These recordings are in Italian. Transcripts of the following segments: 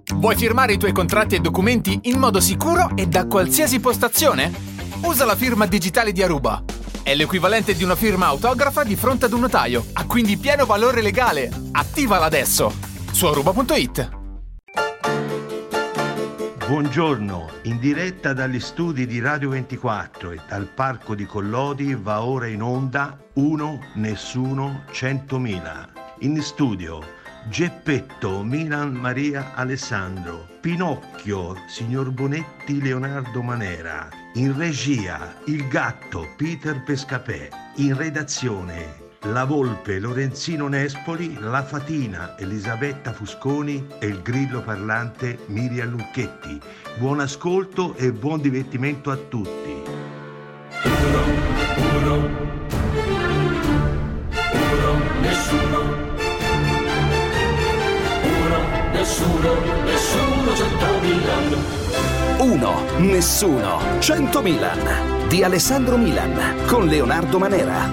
Vuoi firmare i tuoi contratti e documenti in modo sicuro e da qualsiasi postazione? Usa la firma digitale di Aruba. È l'equivalente di una firma autografa di fronte ad un notaio. Ha quindi pieno valore legale. Attivala adesso su aruba.it. Buongiorno, in diretta dagli studi di Radio 24 e dal Parco di Collodi va ora in onda Uno, Nessuno, 100.000. In studio Geppetto, Milan Maria Alessandro, Pinocchio, Signor Bonetti Leonardo Manera, in regia Il Gatto Peter Pescapè, in redazione La Volpe Lorenzino Nespoli, La Fatina Elisabetta Fusconi e il grillo parlante Miriam Lucchetti. Buon ascolto e buon divertimento a tutti. Uno, nessuno. Nessuno, 100.000. Uno, nessuno, 100.000 di Alessandro Milan con Leonardo Manera.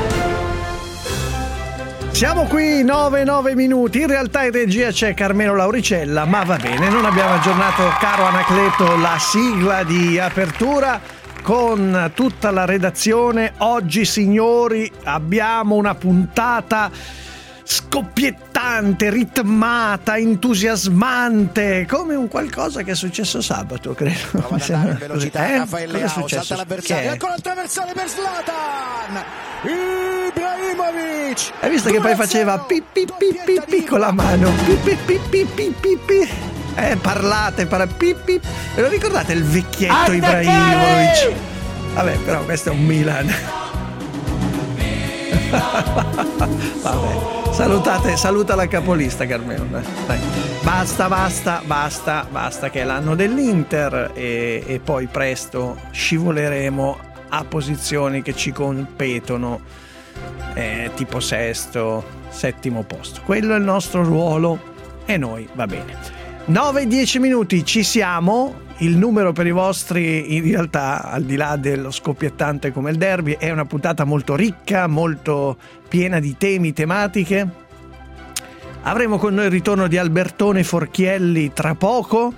Siamo qui 9 minuti, in realtà in regia c'è Carmelo Lauricella, ma va bene, non abbiamo aggiornato, caro Anacleto, la sigla di apertura con tutta la redazione. Oggi, signori, abbiamo una puntata scoppiettante, ritmata, entusiasmante, come un qualcosa che è successo sabato, credo. Prova ad andare in velocità, Raffaele Cosa è Leao, successo? salta l'avversario, ecco la traversale per Zlatan Ibrahimovic. Hai visto che poi faceva pi pi pi pi pi con la mano, pi pi pi pi pi pi pi. Parlate, pi pi. Ve lo ricordate il vecchietto Ibrahimovic? Vabbè, però questo è un Milan. Vabbè, saluta la capolista, Carmelo. Dai. Basta che è l'anno dell'Inter e poi presto scivoleremo a posizioni che ci competono, tipo sesto, settimo posto. Quello è il nostro ruolo e noi va bene. 9-10 minuti ci siamo. Il numero per i vostri, in realtà, al di là dello scoppiettante come il derby, è una puntata molto ricca, molto piena di temi, tematiche. Avremo con noi il ritorno di Albertone Forchielli tra poco,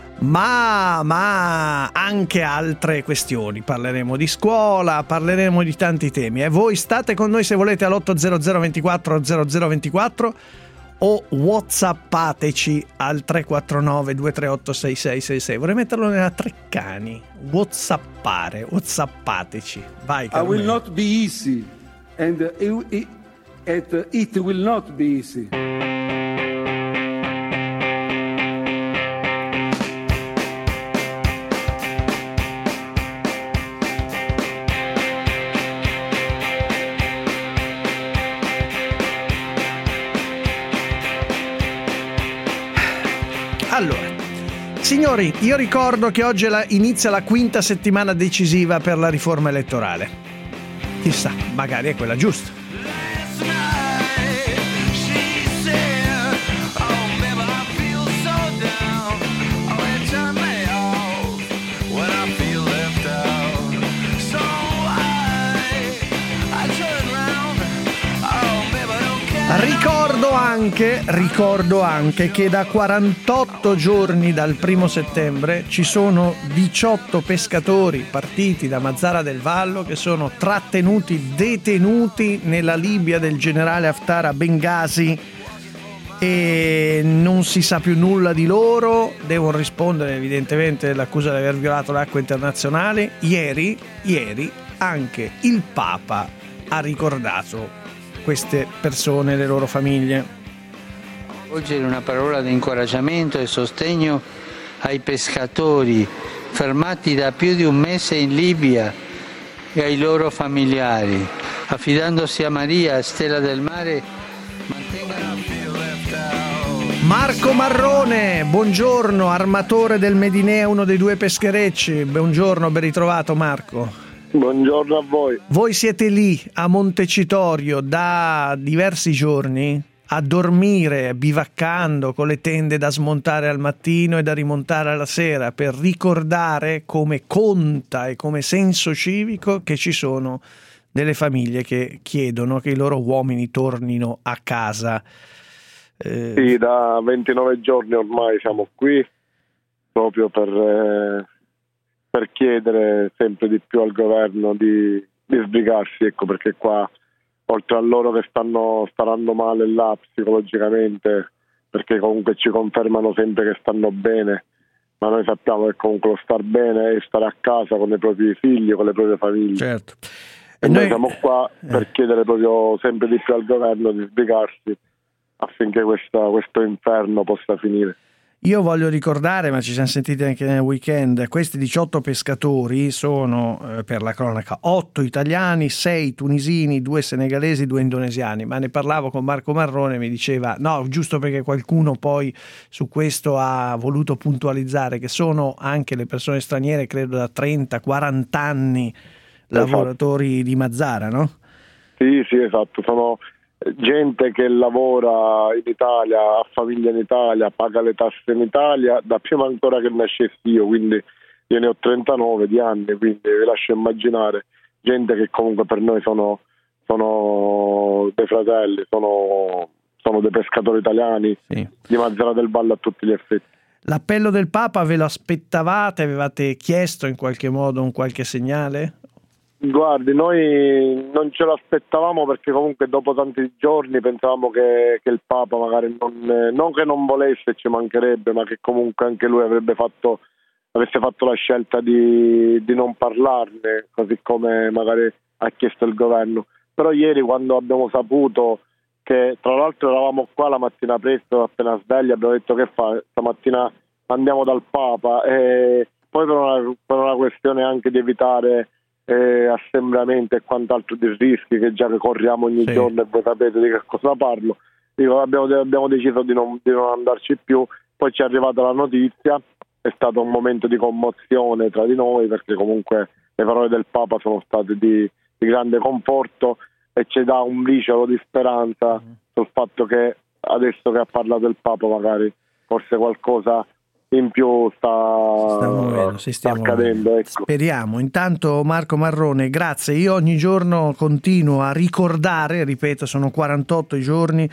ma anche altre questioni. Parleremo di scuola, parleremo di tanti temi. E voi state con noi se volete all'800 24 0024 o whatsappateci al 349 238 6666. Vorrei metterlo nella Treccani. Whatsappateci. Vai, Carmelo. I will not be easy and it will not be easy. Allora, signori, io ricordo che oggi inizia la quinta settimana decisiva per la riforma elettorale. Chissà, magari è quella giusta. Ricordo anche che da 48 giorni dal 1° settembre ci sono 18 pescatori partiti da Mazara del Vallo che sono detenuti nella Libia del generale Haftar a Bengasi e non si sa più nulla di loro. Devono rispondere evidentemente all'accusa di aver violato le acque internazionali. Ieri anche il Papa ha ricordato queste persone e le loro famiglie. Volgere una parola di incoraggiamento e sostegno ai pescatori fermati da più di un mese in Libia e ai loro familiari. Affidandosi a Maria, stella del mare, mantengano... Marco Marrone, buongiorno, armatore del Medinea, uno dei due pescherecci. Buongiorno, ben ritrovato Marco. Buongiorno a voi. Voi siete lì a Montecitorio da diversi giorni a dormire, bivaccando con le tende da smontare al mattino e da rimontare alla sera, per ricordare come conta e come senso civico che ci sono delle famiglie che chiedono che i loro uomini tornino a casa. Sì, da 29 giorni ormai siamo qui proprio per chiedere sempre di più al governo di sbrigarsi, ecco, perché qua oltre a loro che staranno male là psicologicamente, perché comunque ci confermano sempre che stanno bene, ma noi sappiamo che comunque lo star bene è stare a casa con i propri figli, con le proprie famiglie. Certo. E noi siamo qua per chiedere proprio sempre di più al governo di sbrigarsi affinché questo inferno possa finire. Io voglio ricordare, ma ci siamo sentiti anche nel weekend, questi 18 pescatori sono, per la cronaca, 8 italiani, 6 tunisini, 2 senegalesi, 2 indonesiani, ma ne parlavo con Marco Marrone e mi diceva, no, giusto perché qualcuno poi su questo ha voluto puntualizzare, che sono anche le persone straniere, credo da 30-40 anni, lavoratori di Mazara, no? Sì, esatto, sono gente che lavora in Italia, ha famiglia in Italia, paga le tasse in Italia da prima ancora che nascessi io, quindi io ne ho 39 di anni, quindi vi lascio immaginare gente che comunque per noi sono dei fratelli, sono dei pescatori italiani, sì, di Mazara del Vallo a tutti gli effetti. L'appello del Papa ve lo aspettavate? Avevate chiesto in qualche modo un qualche segnale? Guardi, noi non ce l'aspettavamo perché comunque dopo tanti giorni pensavamo che il Papa magari non che non volesse, ci mancherebbe, ma che comunque anche lui avesse fatto la scelta di non parlarne, così come magari ha chiesto il governo. Però ieri, quando abbiamo saputo che tra l'altro eravamo qua la mattina presto, appena svegli, abbiamo detto che stamattina andiamo dal Papa, e poi per una questione anche di evitare assembramenti e quant'altro di rischi che già corriamo ogni giorno, e voi sapete di che cosa parlo. Abbiamo deciso di non andarci più. Poi ci è arrivata la notizia, è stato un momento di commozione tra di noi, perché comunque le parole del Papa sono state di grande conforto e ci dà un briciolo di speranza sul fatto che adesso che ha parlato il Papa magari forse qualcosa in più sta accadendo, ecco. Speriamo. Intanto Marco Marrone, grazie. Io ogni giorno continuo a ricordare, ripeto, sono 48 i giorni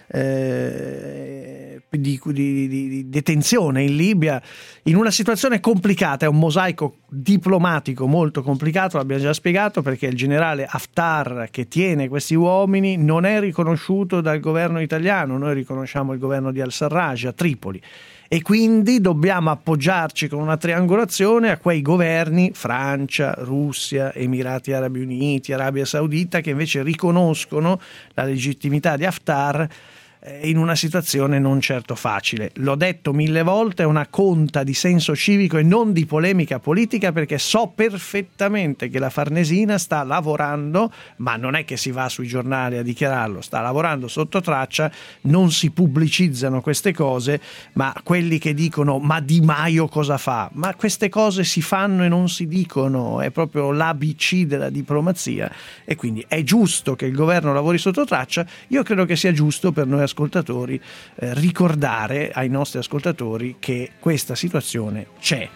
di detenzione in Libia, in una situazione complicata, è un mosaico diplomatico molto complicato, l'abbiamo già spiegato, perché il generale Haftar, che tiene questi uomini, non è riconosciuto dal governo italiano. Noi riconosciamo il governo di al-Sarraj a Tripoli, e quindi dobbiamo appoggiarci con una triangolazione a quei governi, Francia, Russia, Emirati Arabi Uniti, Arabia Saudita, che invece riconoscono la legittimità di Haftar in una situazione non certo facile. L'ho detto 1000 volte, è una conta di senso civico e non di polemica politica, perché so perfettamente che la Farnesina sta lavorando, ma non è che si va sui giornali a dichiararlo, sta lavorando sotto traccia, non si pubblicizzano queste cose, ma quelli che dicono ma Di Maio cosa fa? Ma queste cose si fanno e non si dicono, è proprio l'ABC della diplomazia, e quindi è giusto che il governo lavori sotto traccia. Io credo che sia giusto per noi ascoltatori ricordare ai nostri ascoltatori che questa situazione c'è.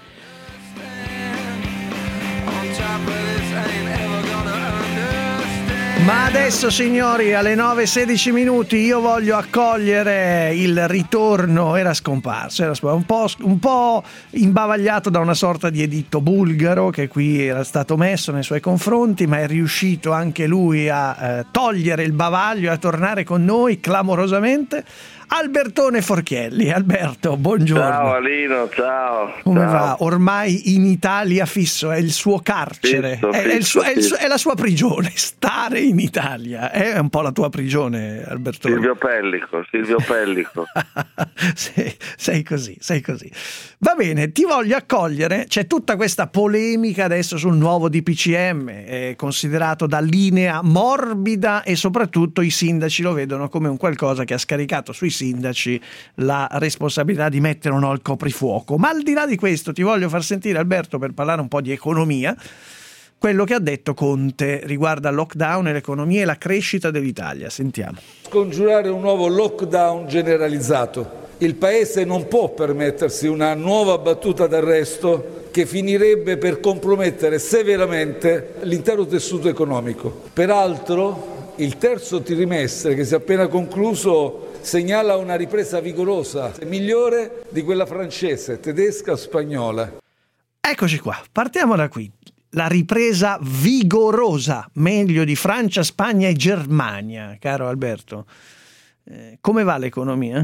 Ma adesso, signori, alle 9:16 minuti io voglio accogliere il ritorno. Era scomparso, un po' imbavagliato da una sorta di editto bulgaro che qui era stato messo nei suoi confronti, ma è riuscito anche lui a togliere il bavaglio e a tornare con noi clamorosamente. Albertone Forchielli. Alberto, buongiorno. Ciao Alino, ciao. Come va? Ormai in Italia fisso, è il suo carcere, è la sua prigione, stare in Italia. È un po' la tua prigione, Albertone. Silvio Pellico. sei così. Va bene, ti voglio accogliere. C'è tutta questa polemica adesso sul nuovo DPCM, è considerato da linea morbida, e soprattutto i sindaci lo vedono come un qualcosa che ha scaricato sui sindaci la responsabilità di mettere o no il coprifuoco. Ma al di là di questo ti voglio far sentire, Alberto, per parlare un po' di economia, quello che ha detto Conte riguardo al lockdown e l'economia e la crescita dell'Italia. Sentiamo. Scongiurare un nuovo lockdown generalizzato. Il Paese non può permettersi una nuova battuta d'arresto che finirebbe per compromettere severamente l'intero tessuto economico. Peraltro, il terzo trimestre che si è appena concluso segnala una ripresa vigorosa, migliore di quella francese, tedesca o spagnola. Eccoci qua, partiamo da qui. La ripresa vigorosa, meglio di Francia, Spagna e Germania, caro Alberto. Come va l'economia?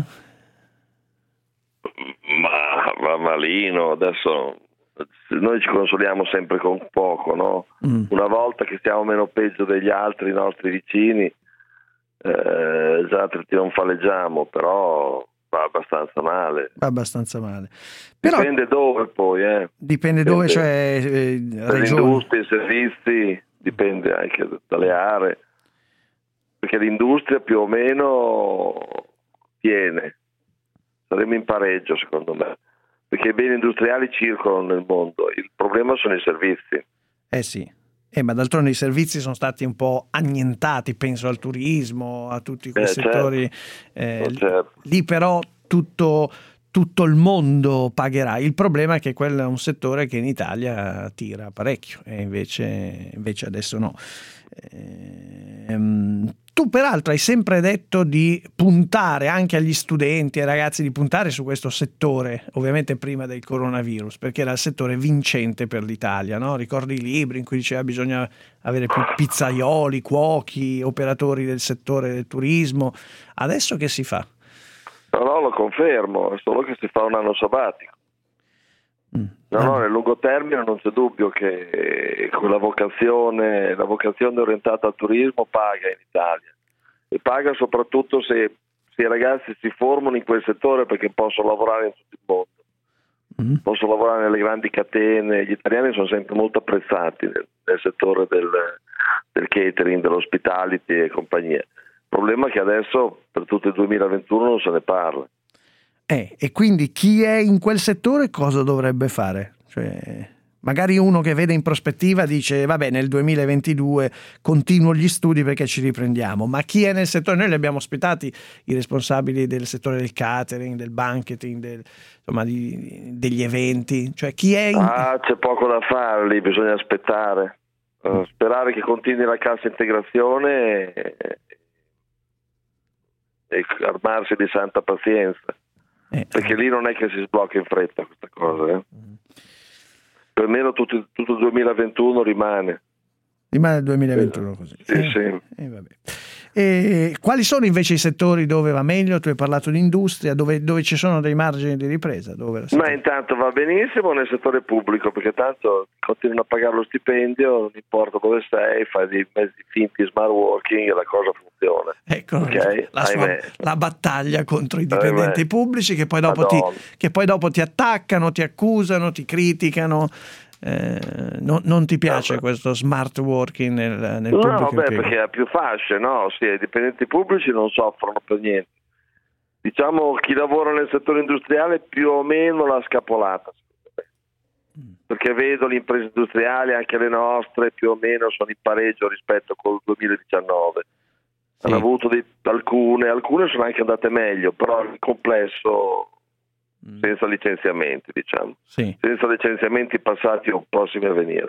Ma va malino, adesso noi ci consoliamo sempre con poco, no? Una volta che stiamo meno peggio degli altri, i nostri vicini, già trionfaleggiamo, però va abbastanza male. Va abbastanza male. Però dipende dove poi, Dipende dove, cioè regioni. Industrie, servizi, dipende anche dalle aree, perché l'industria più o meno tiene, saremo in pareggio secondo me, perché i beni industriali circolano nel mondo, il problema sono i servizi. Sì. Ma d'altronde i servizi sono stati un po' annientati, penso al turismo, a tutti quei settori. Certo. Lì però tutto il mondo pagherà. Il problema è che quello è un settore che in Italia tira parecchio e invece adesso no. Tu peraltro hai sempre detto di puntare anche agli studenti e ai ragazzi, di puntare su questo settore, ovviamente prima del coronavirus, perché era il settore vincente per l'Italia, no? Ricordi i libri in cui diceva bisogna avere più pizzaioli, cuochi, operatori del settore del turismo. Adesso che si fa? No, lo confermo, è solo che si fa un anno sabbatico. No, nel lungo termine non c'è dubbio che quella vocazione, la vocazione orientata al turismo paga in Italia, e paga soprattutto se i ragazzi si formano in quel settore, perché possono lavorare in tutto il mondo, possono lavorare nelle grandi catene. Gli italiani sono sempre molto apprezzati nel settore del catering, dell'hospitality e compagnia. Il problema è che adesso per tutto il 2021 non se ne parla. E quindi chi è in quel settore cosa dovrebbe fare? Cioè, magari uno che vede in prospettiva dice vabbè, nel 2022 continuo gli studi perché ci riprendiamo, ma chi è nel settore? Noi li abbiamo ospitati i responsabili del settore del catering, del banqueting, degli eventi, cioè chi è c'è poco da fare lì, bisogna aspettare, sperare che continui la cassa integrazione e armarsi di santa pazienza. Perché lì non è che si sblocca in fretta questa cosa, Per almeno tutto il 2021 rimane il 2021 così. Sì. Vabbè. E quali sono invece i settori dove va meglio? Tu hai parlato di industria, dove ci sono dei margini di ripresa? Ma intanto va benissimo nel settore pubblico, perché tanto continuano a pagare lo stipendio, non importa dove sei, fai dei mezzi finti smart working e la cosa funziona. Ecco, okay? la battaglia contro i dipendenti pubblici che poi dopo ti attaccano, ti accusano, ti criticano. Non ti piace questo smart working nel pubblico impiego? Perché ha più fasce, no? Sì, i dipendenti pubblici non soffrono per niente. Diciamo, chi lavora nel settore industriale più o meno l'ha scapolata, perché vedo le imprese industriali, anche le nostre, più o meno sono in pareggio rispetto col 2019. Sì. Hanno avuto alcune sono anche andate meglio, però il complesso senza licenziamenti, diciamo, senza licenziamenti passati o prossimi a venire.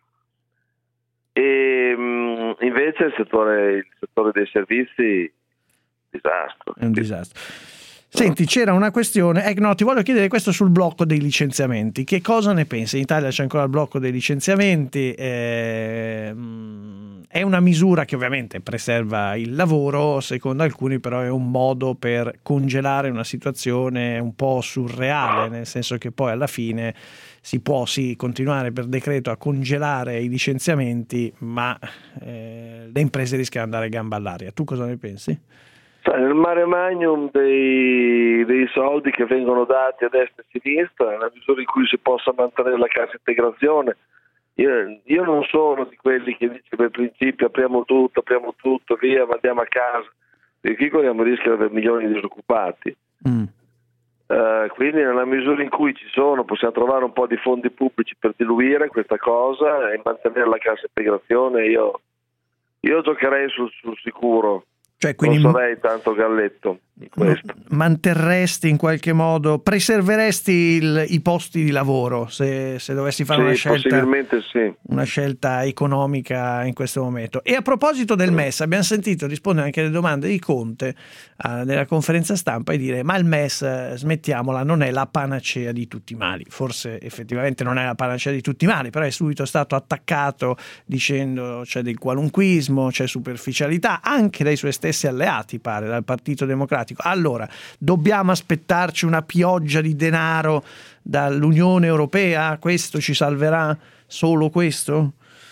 E invece il settore dei servizi, disastro. È un disastro. Senti, c'era una questione, ti voglio chiedere questo sul blocco dei licenziamenti. Che cosa ne pensi? In Italia c'è ancora il blocco dei licenziamenti, è una misura che ovviamente preserva il lavoro, secondo alcuni però è un modo per congelare una situazione un po' surreale, nel senso che poi alla fine si può continuare per decreto a congelare i licenziamenti, ma le imprese rischiano di andare gamba all'aria. Tu cosa ne pensi? Nel mare magnum dei soldi che vengono dati a destra e a sinistra, nella misura in cui si possa mantenere la cassa integrazione, io non sono di quelli che dice per principio apriamo tutto, via, andiamo a casa, perché qui corriamo il rischio di avere milioni di disoccupati. Quindi nella misura in cui ci sono, possiamo trovare un po' di fondi pubblici per diluire questa cosa e mantenere la cassa integrazione, io giocherei sul sicuro. Cioè, quindi non sarei tanto galletto. manterresti in qualche modo, preserveresti i posti di lavoro se dovessi fare possibilmente una scelta economica in questo momento. E a proposito del MES, abbiamo sentito rispondere anche alle domande di Conte nella conferenza stampa e dire: ma il MES, smettiamola, non è la panacea di tutti i mali. Forse effettivamente non è la panacea di tutti i mali, però è subito stato attaccato dicendo c'è del qualunquismo, c'è superficialità anche dai suoi stessi alleati, pare, dal Partito Democratico. Allora, dobbiamo aspettarci una pioggia di denaro dall'Unione Europea? Questo ci salverà? Solo questo?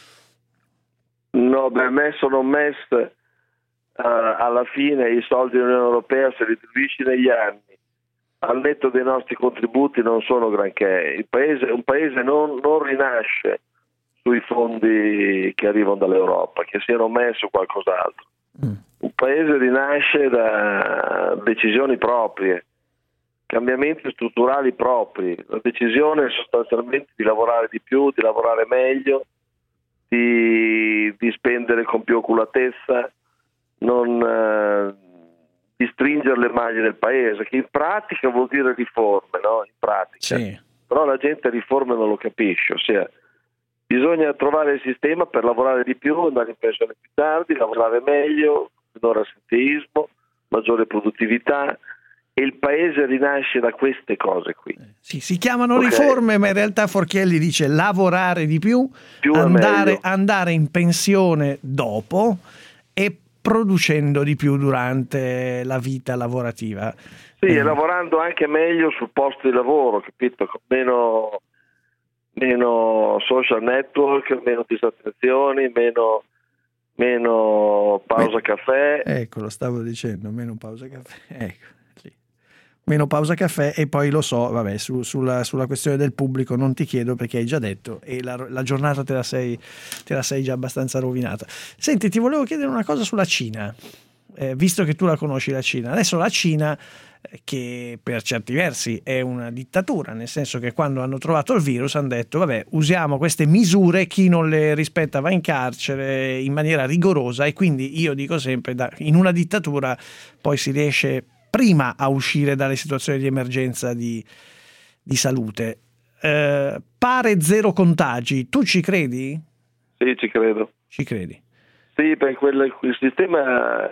No, MES o non MES, alla fine i soldi dell'Unione Europea, se li distribuisci negli anni, al netto dei nostri contributi, non sono granché. Un paese non rinasce sui fondi che arrivano dall'Europa, che siano MES o qualcos'altro. Un paese rinasce da decisioni proprie, cambiamenti strutturali propri. La decisione è sostanzialmente di lavorare di più, di lavorare meglio, di spendere con più oculatezza, di stringere le maglie del paese, che in pratica vuol dire riforme, no? In pratica. Sì. Però la gente riforme non lo capisce, ossia bisogna trovare il sistema per lavorare di più, andare in pensione più tardi, lavorare meglio, minore assenteismo, maggiore produttività, e il paese rinasce da queste cose qui. Sì, si chiamano riforme, ma in realtà Forchielli dice lavorare di più andare in pensione dopo e producendo di più durante la vita lavorativa. Sì, e lavorando anche meglio sul posto di lavoro, capito? Con meno social network, meno disattenzioni, meno pausa caffè. Ecco, lo stavo dicendo, meno pausa caffè. Ecco, sì. Meno pausa caffè. E poi lo so, vabbè, sulla questione del pubblico non ti chiedo perché hai già detto e la giornata te la sei già abbastanza rovinata. Senti, ti volevo chiedere una cosa sulla Cina, visto che tu la conosci la Cina. Adesso la Cina, che per certi versi è una dittatura, nel senso che quando hanno trovato il virus hanno detto vabbè, usiamo queste misure, chi non le rispetta va in carcere in maniera rigorosa, e quindi io dico sempre in una dittatura poi si riesce prima a uscire dalle situazioni di emergenza di salute. Pare zero contagi, tu ci credi? Sì, ci credo. Ci credi? Sì, perché il sistema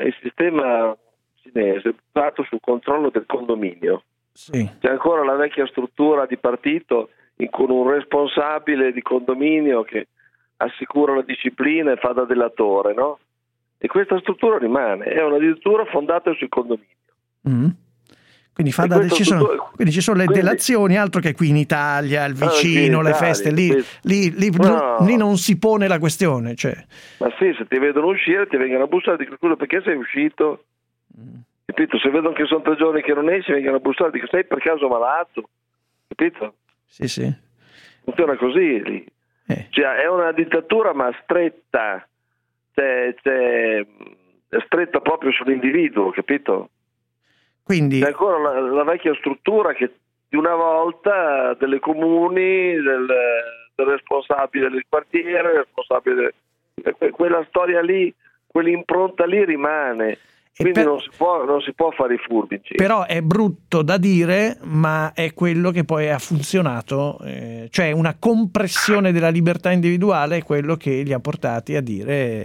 cinese è basato sul controllo del condominio. Sì. C'è ancora la vecchia struttura di partito con un responsabile di condominio che assicura la disciplina e fa da delatore, no? E questa struttura rimane, è una struttura fondata sui condomini. Quindi ci sono le delazioni, altro che qui in Italia, il vicino, le feste, lì non si pone la questione, cioè. Ma sì, se ti vedono uscire ti vengono a bussare di quello perché sei uscito, capito? Se vedono che sono 3 giorni che non esci vengono a bussare, dico sei per caso malato, capito? Sì. Funziona così lì. Cioè, è una dittatura ma stretta, è stretta proprio sull'individuo, capito? Quindi c'è ancora la vecchia struttura che di una volta delle comuni, del responsabile del quartiere, del responsabile quella storia lì, quell'impronta lì rimane. Quindi non si può fare i furbi. Però è brutto da dire, ma è quello che poi ha funzionato, cioè una compressione della libertà individuale è quello che li ha portati a dire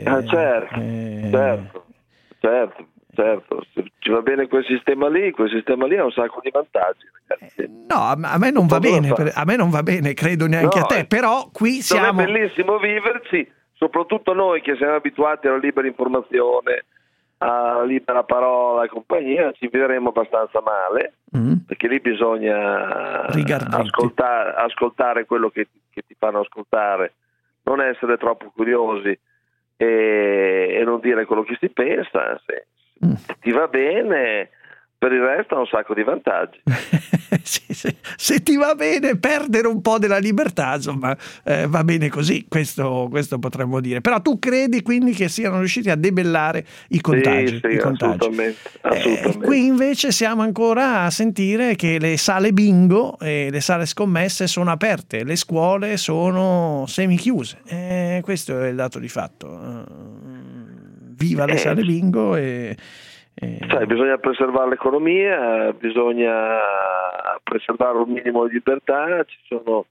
certo, se ci va bene quel sistema lì ha un sacco di vantaggi, ragazzi. No, a me non va bene, credo neanche a te, però qui siamo... È bellissimo viverci, soprattutto noi che siamo abituati alla libera informazione, alla libera parola e compagnia, ci vivremo abbastanza male, perché lì bisogna ascoltare quello che ti fanno ascoltare, non essere troppo curiosi e non dire quello che si pensa. Se ti va bene, per il resto ha un sacco di vantaggi. Sì. Se ti va bene perdere un po' della libertà, insomma, va bene così, questo potremmo dire. Però tu credi quindi che siano riusciti a debellare i contagi? Sì, assolutamente. Qui invece siamo ancora a sentire che le sale bingo e le sale scommesse sono aperte, le scuole sono semichiuse. Questo è il dato di fatto. Viva le sale bingo e Sai, bisogna preservare l'economia, bisogna preservare un minimo di libertà, ci sono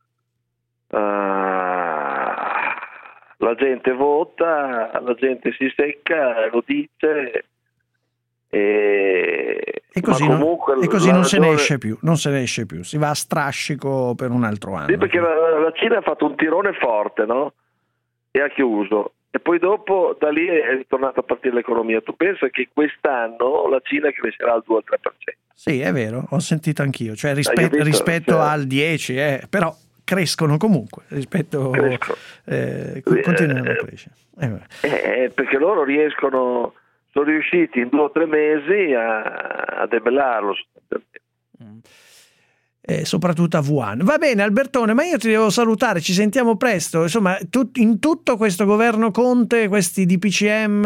la gente vota, la gente si secca, lo dice e così, non se ne esce più, si va a strascico per un altro anno. Sì, perché la Cina ha fatto un tirone forte, no? E ha chiuso. E poi dopo da lì è ritornata a partire l'economia. Tu pensa che quest'anno la Cina crescerà al 2-3%? Sì, è vero, ho sentito anch'io, cioè rispetto al 10%, però crescono comunque, continuano a crescere. Perché loro sono riusciti in 2 o 3 mesi a debellarlo sostanzialmente. Soprattutto a Wuhan. Va bene Albertone, ma io ti devo salutare, ci sentiamo presto. Insomma, in tutto questo governo Conte, questi DPCM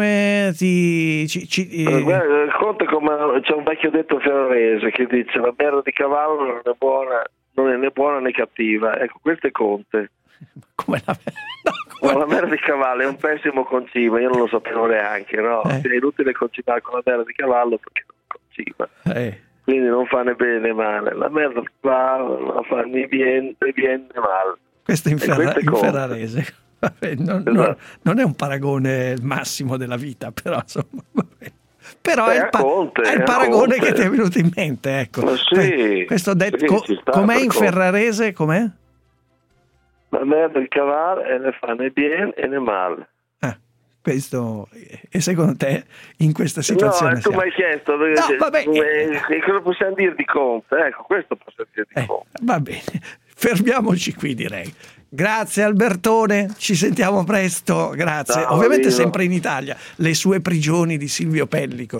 Conte, come c'è un vecchio detto ferrarese che dice: la merda di cavallo non è né buona né cattiva. Ecco, questo è Conte. Come la merda di cavallo è un pessimo concime, io non lo sapevo neanche, no? È inutile concimare con la merda di cavallo perché non concima. Quindi non fa né bene né male. La merda di cavallo non fa né bien né male. Questo è in ferrarese. Vabbè, non è un paragone massimo della vita, però insomma, vabbè. Però è il paragone che ti è venuto in mente, ecco. Ma sì, questo com'è in ferrarese? Com'è? La merda di cavallo ne fa né bien né male. Questo, e secondo te in questa situazione? No, tu mi hai chiesto cosa possiamo dire di Conte? Ecco, questo possiamo dire di Conte. Va bene, fermiamoci qui, direi. Grazie Albertone, ci sentiamo presto, grazie. Ciao, ovviamente Dio. Sempre in Italia, le sue prigioni di Silvio Pellico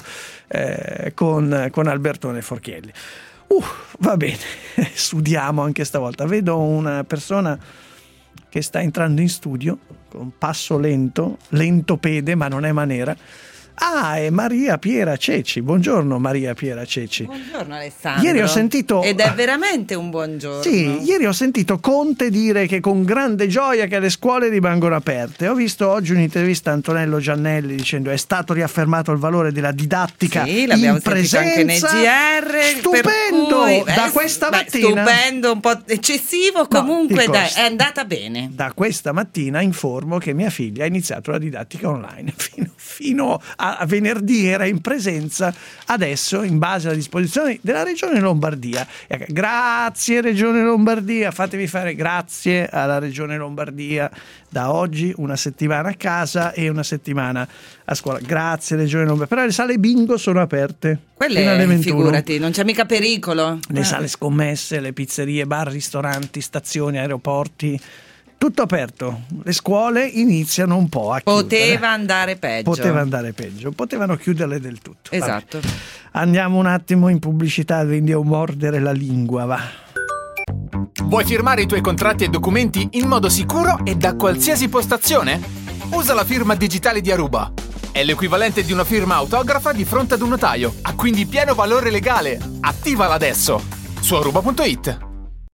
con Albertone Forchielli. Va bene, sudiamo anche stavolta. Vedo una persona che sta entrando in studio con passo lentopede, ma non è Manera. È Maria Piera Ceci. Buongiorno Maria Piera Ceci. Buongiorno Alessandro. Ieri ho sentito... Ed è veramente un buongiorno. Sì, ieri ho sentito Conte dire che con grande gioia che le scuole rimangono aperte. Ho visto oggi un'intervista a Antonello Giannelli dicendo è stato riaffermato il valore della didattica in presenza. Anche nei GR. Stupendo! Da questa mattina... Stupendo, un po' eccessivo, comunque è andata bene. Da questa mattina informo che mia figlia ha iniziato la didattica online. Fino a venerdì era in presenza, adesso in base alle disposizioni della Regione Lombardia. Grazie Regione Lombardia, fatevi fare grazie alla Regione Lombardia. Da oggi una settimana a casa e una settimana a scuola. Grazie Regione Lombardia. Però le sale bingo sono aperte. Quelle, figurati, non c'è mica pericolo. Le sale scommesse, le pizzerie, bar, ristoranti, stazioni, aeroporti, tutto aperto. Le scuole iniziano un po' a chiudere. Poteva andare peggio. Potevano chiuderle del tutto. Esatto. Vabbè. Andiamo un attimo in pubblicità, quindi a mordere la lingua, va. Vuoi firmare i tuoi contratti e documenti in modo sicuro e da qualsiasi postazione? Usa la firma digitale di Aruba. È l'equivalente di una firma autografa di fronte ad un notaio. Ha quindi pieno valore legale. Attivala adesso su aruba.it.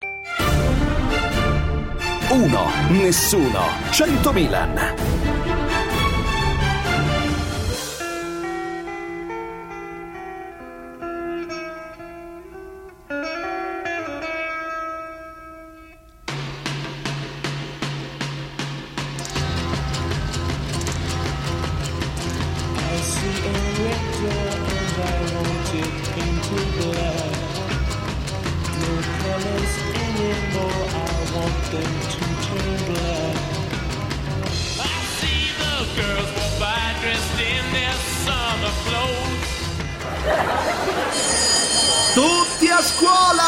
1, nessuno, 100 Milan. Tutti a scuola!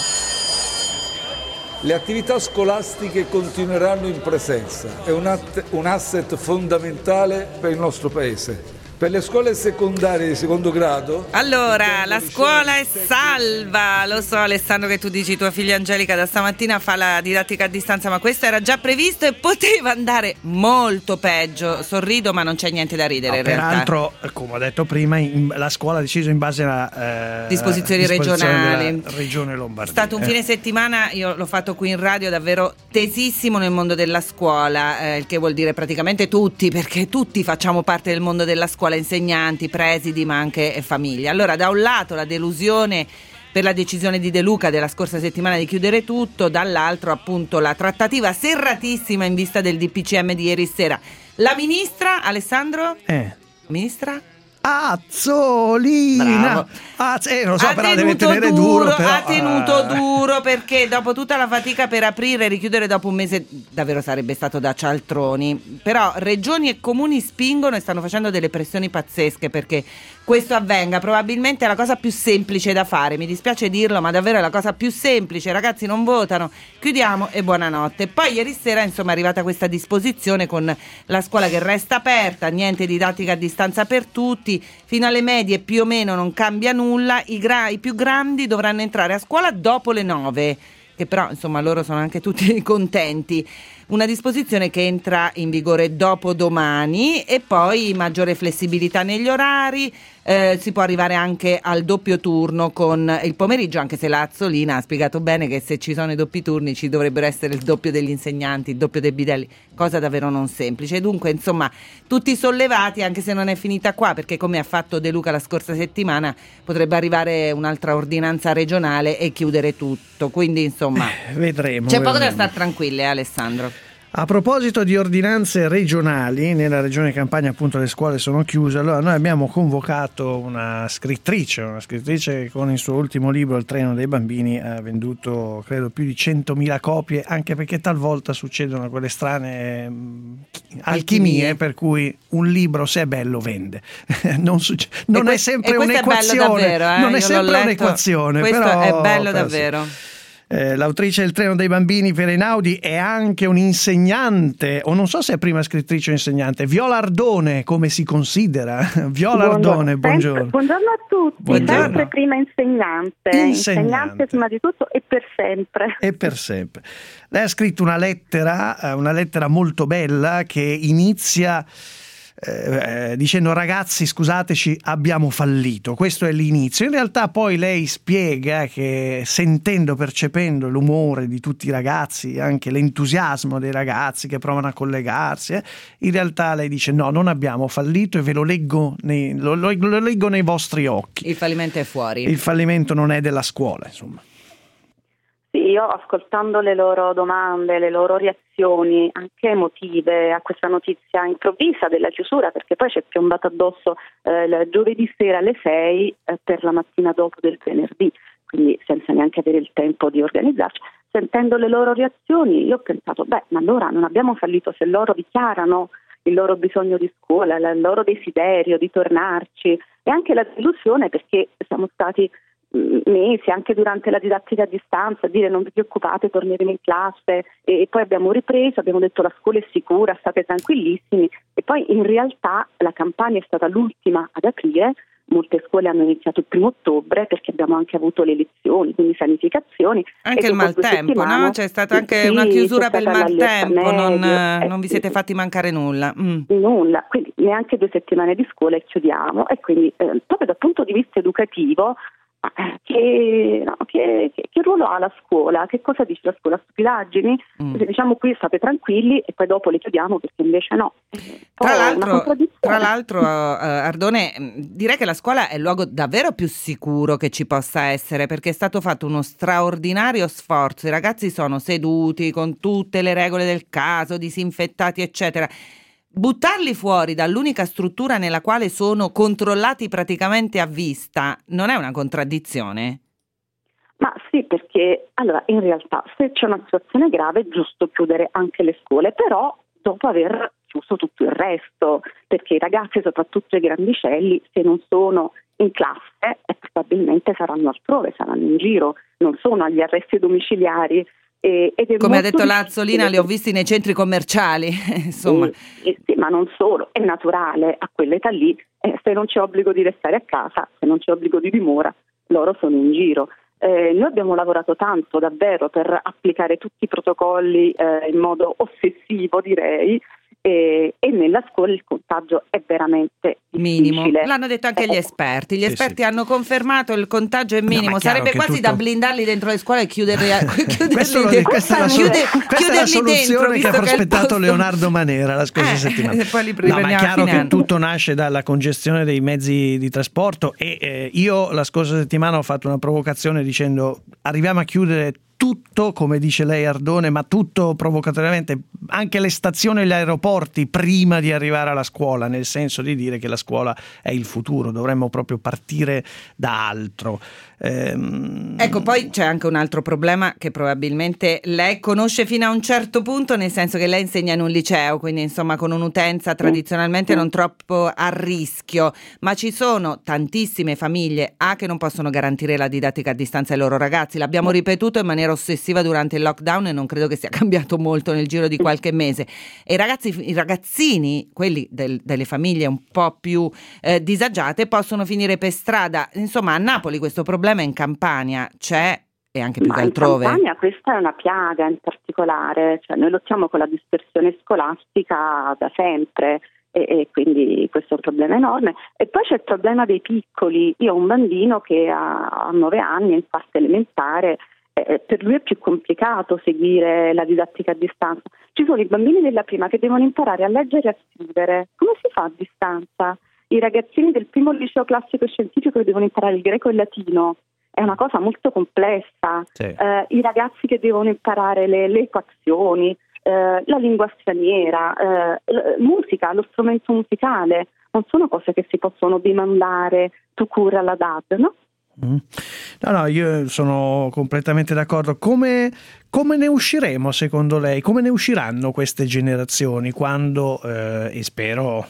Le attività scolastiche continueranno in presenza, è un asset fondamentale per il nostro Paese. Per le scuole secondarie di secondo grado... Allora, la scuola è salva. Lo so Alessandro che tu dici tua figlia Angelica da stamattina fa la didattica a distanza, ma questo era già previsto e poteva andare molto peggio. Sorrido, ma non c'è niente da ridere in realtà. Peraltro, come ho detto prima, la scuola ha deciso in base alla disposizioni regionali. Regione Lombardia. È stato un fine settimana, io l'ho fatto qui in radio, davvero tesissimo nel mondo della scuola, il che vuol dire praticamente tutti, perché tutti facciamo parte del mondo della scuola. scuola insegnanti, presidi, ma anche famiglie. Allora, da un lato la delusione per la decisione di De Luca della scorsa settimana di chiudere tutto, dall'altro appunto la trattativa serratissima in vista del DPCM di ieri sera. La ministra, Alessandro? Ministra? Azzolina, non so, però deve tenere duro, però, ha tenuto duro, perché dopo tutta la fatica per aprire e richiudere dopo un mese davvero sarebbe stato da cialtroni, però regioni e comuni spingono e stanno facendo delle pressioni pazzesche perché questo avvenga. Probabilmente è la cosa più semplice da fare, mi dispiace dirlo, ma davvero è la cosa più semplice. I ragazzi non votano, chiudiamo e buonanotte. Poi ieri sera insomma è arrivata questa disposizione con la scuola che resta aperta, niente didattica a distanza per tutti, fino alle medie più o meno non cambia nulla, i più grandi dovranno entrare a scuola dopo le 9, che però insomma loro sono anche tutti contenti. Una disposizione che entra in vigore dopo domani, e poi maggiore flessibilità negli orari, si può arrivare anche al doppio turno con il pomeriggio, anche se la Azzolina ha spiegato bene che se ci sono i doppi turni ci dovrebbero essere il doppio degli insegnanti, il doppio dei bidelli, cosa davvero non semplice. Dunque insomma tutti sollevati, anche se non è finita qua, perché come ha fatto De Luca la scorsa settimana potrebbe arrivare un'altra ordinanza regionale e chiudere tutto, quindi insomma vedremo. C'è poco da stare tranquilli, Alessandro. A proposito di ordinanze regionali, nella regione Campania appunto le scuole sono chiuse. Allora noi abbiamo convocato una scrittrice che con il suo ultimo libro Il treno dei bambini ha venduto credo più di 100.000 copie, anche perché talvolta succedono quelle strane alchimie per cui un libro, se è bello, vende. Non è sempre un'equazione, non è sempre un'equazione, questo però è bello davvero. L'autrice del treno dei bambini per Einaudi è anche un'insegnante, o non so se è prima scrittrice o insegnante. Viola Ardone, come si considera? Viola Ardone, buongiorno. Buongiorno a tutti. Buongiorno. Sempre prima insegnante prima di tutto e per sempre. E per sempre. Lei ha scritto una lettera molto bella che inizia dicendo: ragazzi, scusateci, abbiamo fallito. Questo è l'inizio. In realtà poi lei spiega che percependo l'umore di tutti i ragazzi, anche l'entusiasmo dei ragazzi che provano a collegarsi, in realtà lei dice: no, non abbiamo fallito, e ve lo leggo nei vostri occhi. Il fallimento è fuori. Il fallimento non è della scuola, insomma. Sì, io ascoltando le loro domande, le loro reazioni anche emotive a questa notizia improvvisa della chiusura, perché poi ci è piombato addosso il giovedì sera alle 6 per la mattina dopo del venerdì, quindi senza neanche avere il tempo di organizzarci. Sentendo le loro reazioni io ho pensato, ma allora non abbiamo fallito se loro dichiarano il loro bisogno di scuola, il loro desiderio di tornarci, e anche la delusione perché siamo stati mesi anche durante la didattica a distanza a dire: non vi preoccupate, torneremo in classe, e poi abbiamo ripreso, abbiamo detto la scuola è sicura, state tranquillissimi, e poi in realtà la Campania è stata l'ultima ad aprire. Molte scuole hanno iniziato il 1° ottobre perché abbiamo anche avuto le elezioni, quindi sanificazioni. Anche il maltempo, no? C'è stata anche una chiusura per il maltempo, non vi siete fatti mancare nulla. Nulla, quindi neanche 2 settimane di scuola e chiudiamo, e quindi proprio dal punto di vista educativo che ruolo ha la scuola? Che cosa dice la scuola? Stupidaggini? Se diciamo qui state tranquilli e poi dopo le chiudiamo perché invece no. Tra l'altro Ardone, direi che la scuola è il luogo davvero più sicuro che ci possa essere, perché è stato fatto uno straordinario sforzo, i ragazzi sono seduti con tutte le regole del caso, disinfettati eccetera. Buttarli fuori dall'unica struttura nella quale sono controllati praticamente a vista non è una contraddizione? Ma sì, perché allora in realtà se c'è una situazione grave è giusto chiudere anche le scuole, però dopo aver chiuso tutto il resto, perché i ragazzi, soprattutto i grandicelli, se non sono in classe probabilmente saranno altrove, saranno in giro, non sono agli arresti domiciliari. Come ha detto la Azzolina, li ho visti nei centri commerciali, insomma. Sì, ma non solo, è naturale a quell'età lì, se non c'è obbligo di restare a casa, se non c'è obbligo di dimora, loro sono in giro. Noi abbiamo lavorato tanto davvero per applicare tutti i protocolli in modo ossessivo, direi, e nella scuola il contagio è veramente minimo. difficile. L'hanno detto anche gli esperti. Gli esperti hanno confermato il contagio è minimo. Sarebbe quasi da blindarli dentro le scuole e chiuderli questa è la soluzione che ha prospettato Leonardo Manera la scorsa settimana. Ma è chiaro che tutto nasce dalla congestione dei mezzi di trasporto e io la scorsa settimana ho fatto una provocazione dicendo arriviamo a chiudere tutto, come dice lei Ardone, ma tutto provocatoriamente, anche le stazioni e gli aeroporti prima di arrivare alla scuola, nel senso di dire che la scuola è il futuro, dovremmo proprio partire da altro. Ecco, poi c'è anche un altro problema che probabilmente lei conosce fino a un certo punto, nel senso che lei insegna in un liceo, quindi insomma con un'utenza tradizionalmente non troppo a rischio, ma ci sono tantissime famiglie che non possono garantire la didattica a distanza ai loro ragazzi. L'abbiamo ripetuto in maniera ossessiva durante il lockdown e non credo che sia cambiato molto nel giro di qualche mese. E i ragazzini, quelli delle famiglie un po' più disagiate, possono finire per strada. Insomma, a Napoli questo problema, in Campania c'è e anche più che altrove. In Campania questa è una piaga in particolare, cioè noi lottiamo con la dispersione scolastica da sempre e quindi questo è un problema enorme. E poi c'è il problema dei piccoli. Io ho un bambino che ha 9 anni, in quarta elementare. Per lui è più complicato seguire la didattica a distanza. Ci sono i bambini della prima che devono imparare a leggere e a scrivere. Come si fa a distanza? I ragazzini del primo liceo classico e scientifico che devono imparare il greco e il latino. È una cosa molto complessa. Sì. I ragazzi che devono imparare le equazioni, la lingua straniera, musica, lo strumento musicale. Non sono cose che si possono demandare tu cura alla DAD, no? No, io sono completamente d'accordo. Come ne usciremo secondo lei? Come ne usciranno queste generazioni quando, e spero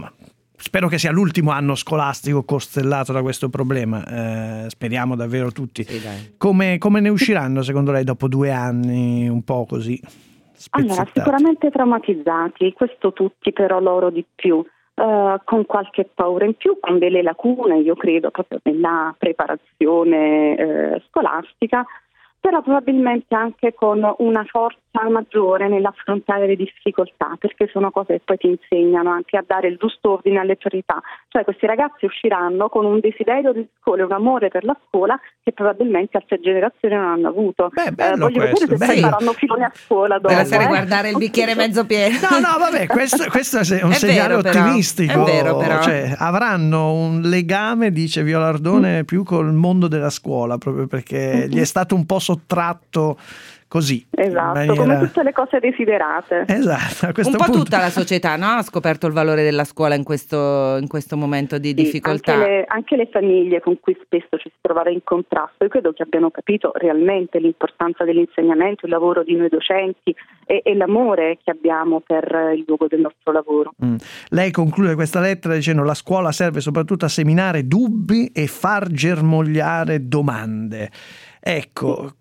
che sia l'ultimo anno scolastico costellato da questo problema, speriamo davvero tutti. Sì, come ne usciranno secondo lei dopo 2 anni un po' così spezzettati? Allora, sicuramente traumatizzati, questo tutti, però loro di più. Con qualche paura in più, con delle lacune, io credo, proprio nella preparazione scolastica, però probabilmente anche con una forza maggiore nell'affrontare le difficoltà, perché sono cose che poi ti insegnano anche a dare il giusto ordine alle priorità. Cioè questi ragazzi usciranno con un desiderio di scuola e un amore per la scuola che probabilmente altre generazioni non hanno avuto. Voglio vedere se faranno filone a scuola dopo. Per essere guardare il bicchiere mezzo pieno. No, vabbè, questo è un segnale ottimistico. È vero, però. Cioè, avranno un legame, dice Viola Ardone, più col mondo della scuola, proprio perché gli è stato un po' sottratto così. Esatto, come tutte le cose desiderate. Esatto, a questo un po' punto. Tutta la società, no? Ha scoperto il valore della scuola in questo momento di difficoltà. Anche le famiglie con cui spesso ci si trova in contrasto. Io credo che abbiano capito realmente l'importanza dell'insegnamento, il lavoro di noi docenti e l'amore che abbiamo per il luogo del nostro lavoro. Lei conclude questa lettera dicendo: la scuola serve soprattutto a seminare dubbi e far germogliare domande. Ecco,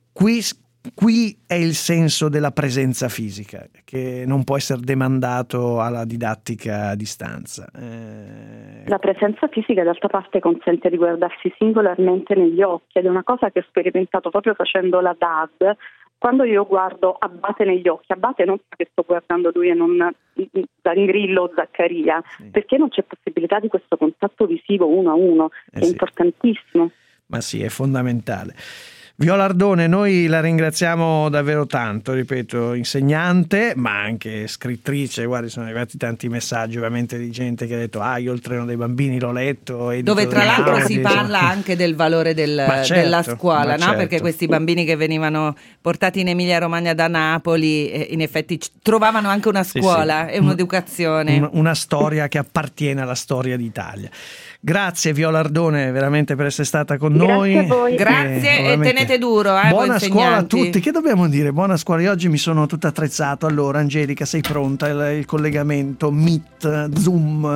qui è il senso della presenza fisica, che non può essere demandato alla didattica a distanza. La presenza fisica d'altra parte consente di guardarsi singolarmente negli occhi ed è una cosa che ho sperimentato proprio facendo la DAD. Quando io guardo Abate negli occhi, Abate non sa che sto guardando lui e non Zangrillo o Zaccaria, perché non c'è possibilità di questo contatto visivo uno a uno, è importantissimo. Ma sì, è fondamentale. Viola Ardone, noi la ringraziamo davvero tanto, ripeto, insegnante ma anche scrittrice. Guardi, sono arrivati tanti messaggi ovviamente di gente che ha detto io il treno dei bambini l'ho letto, dove tra l'altro si parla anche del valore della scuola, no? Certo. Perché questi bambini che venivano portati in Emilia Romagna da Napoli in effetti trovavano anche una scuola e un'educazione, una storia che appartiene alla storia d'Italia. Grazie Viola Ardone veramente per essere stata con noi. Grazie a voi. Grazie e tenete duro. Buona scuola a tutti. Che dobbiamo dire? Buona scuola. Io oggi mi sono tutto attrezzato. Allora Angelica, sei pronta? Il collegamento Meet, Zoom,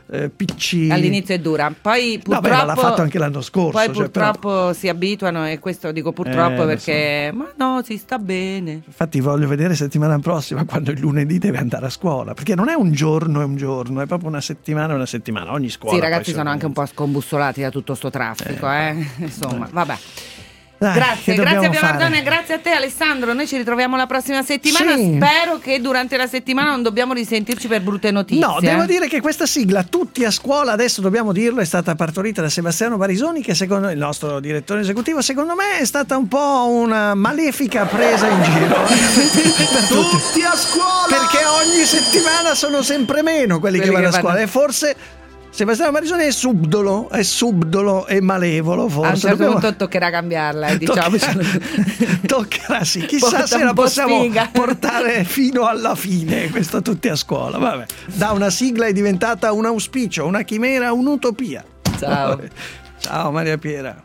PC. All'inizio è dura, poi purtroppo l'ha fatto anche l'anno scorso. Poi purtroppo si abituano, e questo dico purtroppo perché ma no, si sta bene. Infatti voglio vedere settimana prossima, quando il lunedì deve andare a scuola, perché non è un giorno, è proprio una settimana. Ogni scuola. Sì, i ragazzi sono anche un po' scombussolati da tutto sto traffico, insomma, vabbè. Grazie Piovardone, grazie a te Alessandro, noi ci ritroviamo la prossima settimana, spero che durante la settimana non dobbiamo risentirci per brutte notizie. No, devo dire che questa sigla Tutti a scuola, adesso dobbiamo dirlo, è stata partorita da Sebastiano Barisoni, che secondo il nostro direttore esecutivo, secondo me è stata un po' una malefica presa in giro. Tutti a scuola! Perché ogni settimana sono sempre meno quelli che vanno a scuola e forse Sebastiano Barisoni è subdolo e malevolo, forse. A un certo punto toccherà cambiarla, diciamo. Toccherà, sì. Chissà se la possiamo portare fino alla fine, questo Tutti a scuola. Vabbè. Da una sigla è diventata un auspicio, una chimera, un'utopia. Ciao. Ciao Maria Piera.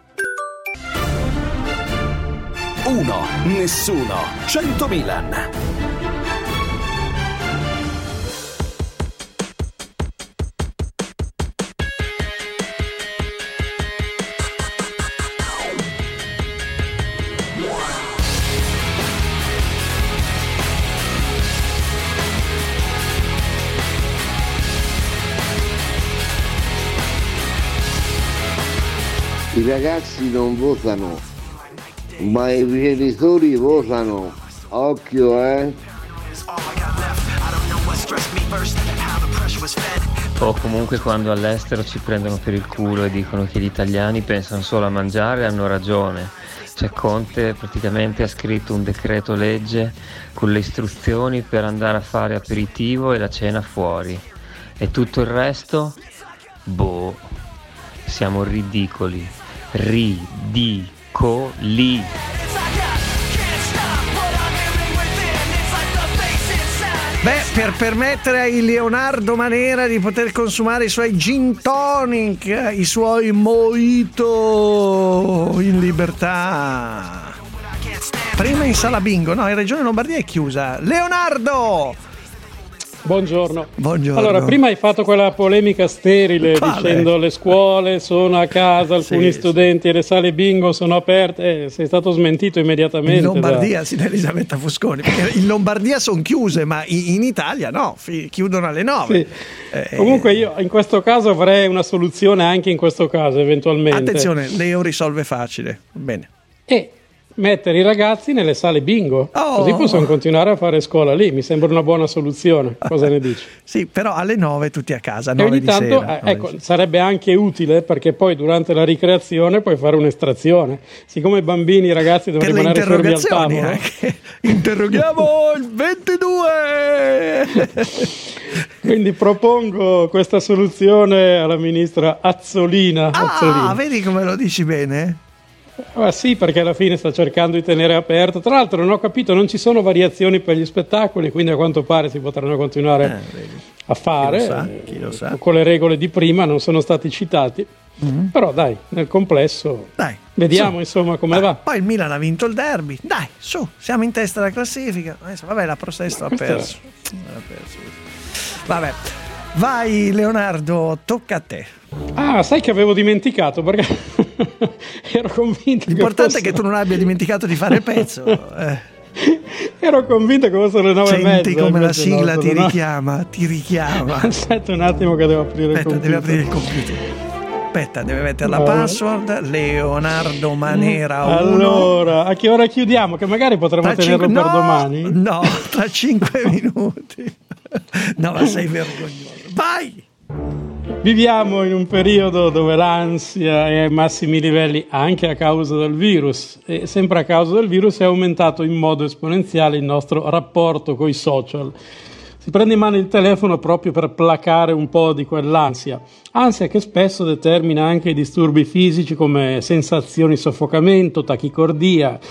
1, nessuno, 100 Milan. I ragazzi non votano, ma i genitori votano. Occhio, O comunque quando all'estero ci prendono per il culo e dicono che gli italiani pensano solo a mangiare, hanno ragione. Cioè Conte praticamente ha scritto un decreto legge con le istruzioni per andare a fare aperitivo e la cena fuori. E tutto il resto? Boh, siamo ridicoli. Ridicoli. Beh, per permettere a Leonardo Manera di poter consumare i suoi gin tonic, i suoi mojito in libertà. Prima in sala bingo, no, in Regione Lombardia è chiusa. Leonardo! Buongiorno. Buongiorno. Allora, prima hai fatto quella polemica sterile dicendo le scuole sono a casa, alcuni studenti e le sale bingo sono aperte, sei stato smentito immediatamente. In Lombardia, sì, Elisabetta Fusconi, perché in Lombardia sono chiuse, ma in Italia no, chiudono alle 9. Sì. Comunque io in questo caso avrei una soluzione anche in questo caso eventualmente. Attenzione, Leo risolve facile. Bene. Mettere i ragazzi nelle sale bingo, così possono continuare a fare scuola lì, mi sembra una buona soluzione. Cosa ne dici? Sì, però alle 9 tutti a casa, 9 e ogni di tanto, sera. Sarebbe anche utile, perché poi durante la ricreazione puoi fare un'estrazione. Siccome i bambini, i ragazzi devono rimanere fermi al tavolo. Anche. Interroghiamo il 22! Quindi propongo questa soluzione alla ministra Azzolina. Vedi come lo dici bene? Sì, perché alla fine sta cercando di tenere aperto. Tra l'altro non ho capito, non ci sono variazioni per gli spettacoli, quindi a quanto pare si potranno continuare a fare. Chi lo sa. Con le regole di prima non sono stati citati. Però dai, nel complesso vediamo insomma come va. Poi il Milan ha vinto il derby, dai, su, siamo in testa alla classifica. Adesso, vabbè, la Prosesto ha perso. Vabbè, vai Leonardo, tocca a te. Sai che avevo dimenticato, perché ero convinto. L'importante è che tu non abbia dimenticato di fare il pezzo. Ero convinto che fossero le 9:30. Senti come la sigla ti richiama. Aspetta un attimo che devo aprire il computer. Deve aprire il computer. Aspetta, deve mettere la password. Leonardo Manera 1. Allora, a che ora chiudiamo? Che magari potremmo tenerlo per domani. No, tra 5 minuti. No, ma sei vergognoso. Vai! Viviamo in un periodo dove l'ansia è ai massimi livelli anche a causa del virus, e sempre a causa del virus è aumentato in modo esponenziale il nostro rapporto con i social. Si prende in mano il telefono proprio per placare un po' di quell'ansia, ansia che spesso determina anche disturbi fisici come sensazioni di soffocamento, tachicardia,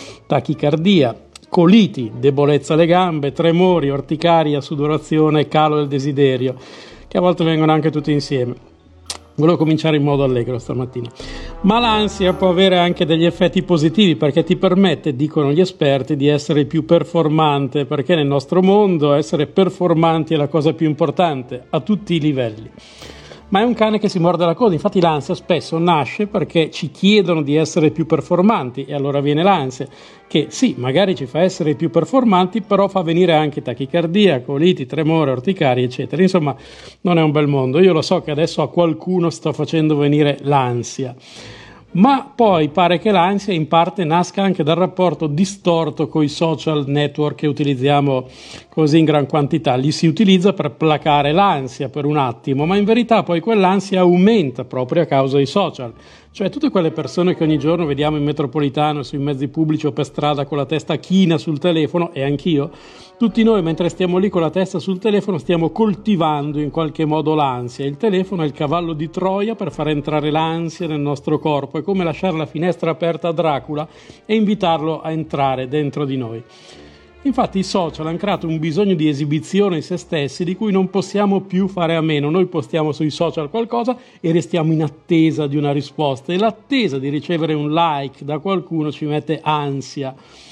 coliti, debolezza alle gambe, tremori, orticaria, sudorazione e calo del desiderio, che a volte vengono anche tutti insieme. Volevo cominciare in modo allegro stamattina. Ma l'ansia può avere anche degli effetti positivi, perché ti permette, dicono gli esperti, di essere più performante, perché nel nostro mondo essere performanti è la cosa più importante, a tutti i livelli. Ma è un cane che si morde la coda, infatti l'ansia spesso nasce perché ci chiedono di essere più performanti, e allora viene l'ansia, che sì, magari ci fa essere più performanti, però fa venire anche tachicardia, coliti, tremore, orticaria, eccetera. Insomma, non è un bel mondo. Io lo so che adesso a qualcuno sto facendo venire l'ansia, Ma poi pare che l'ansia in parte nasca anche dal rapporto distorto con i social network che utilizziamo così in gran quantità. Li si utilizza per placare l'ansia per un attimo, ma in verità poi quell'ansia aumenta proprio a causa dei social. Cioè tutte quelle persone che ogni giorno vediamo in metropolitana, sui mezzi pubblici o per strada con la testa china sul telefono, e anch'io, tutti noi mentre stiamo lì con la testa sul telefono stiamo coltivando in qualche modo l'ansia. Il telefono è il cavallo di Troia per far entrare l'ansia nel nostro corpo, è come lasciare la finestra aperta a Dracula e invitarlo a entrare dentro di noi. Infatti i social hanno creato un bisogno di esibizione in se stessi di cui non possiamo più fare a meno. Noi postiamo sui social qualcosa e restiamo in attesa di una risposta, e l'attesa di ricevere un like da qualcuno ci mette ansia.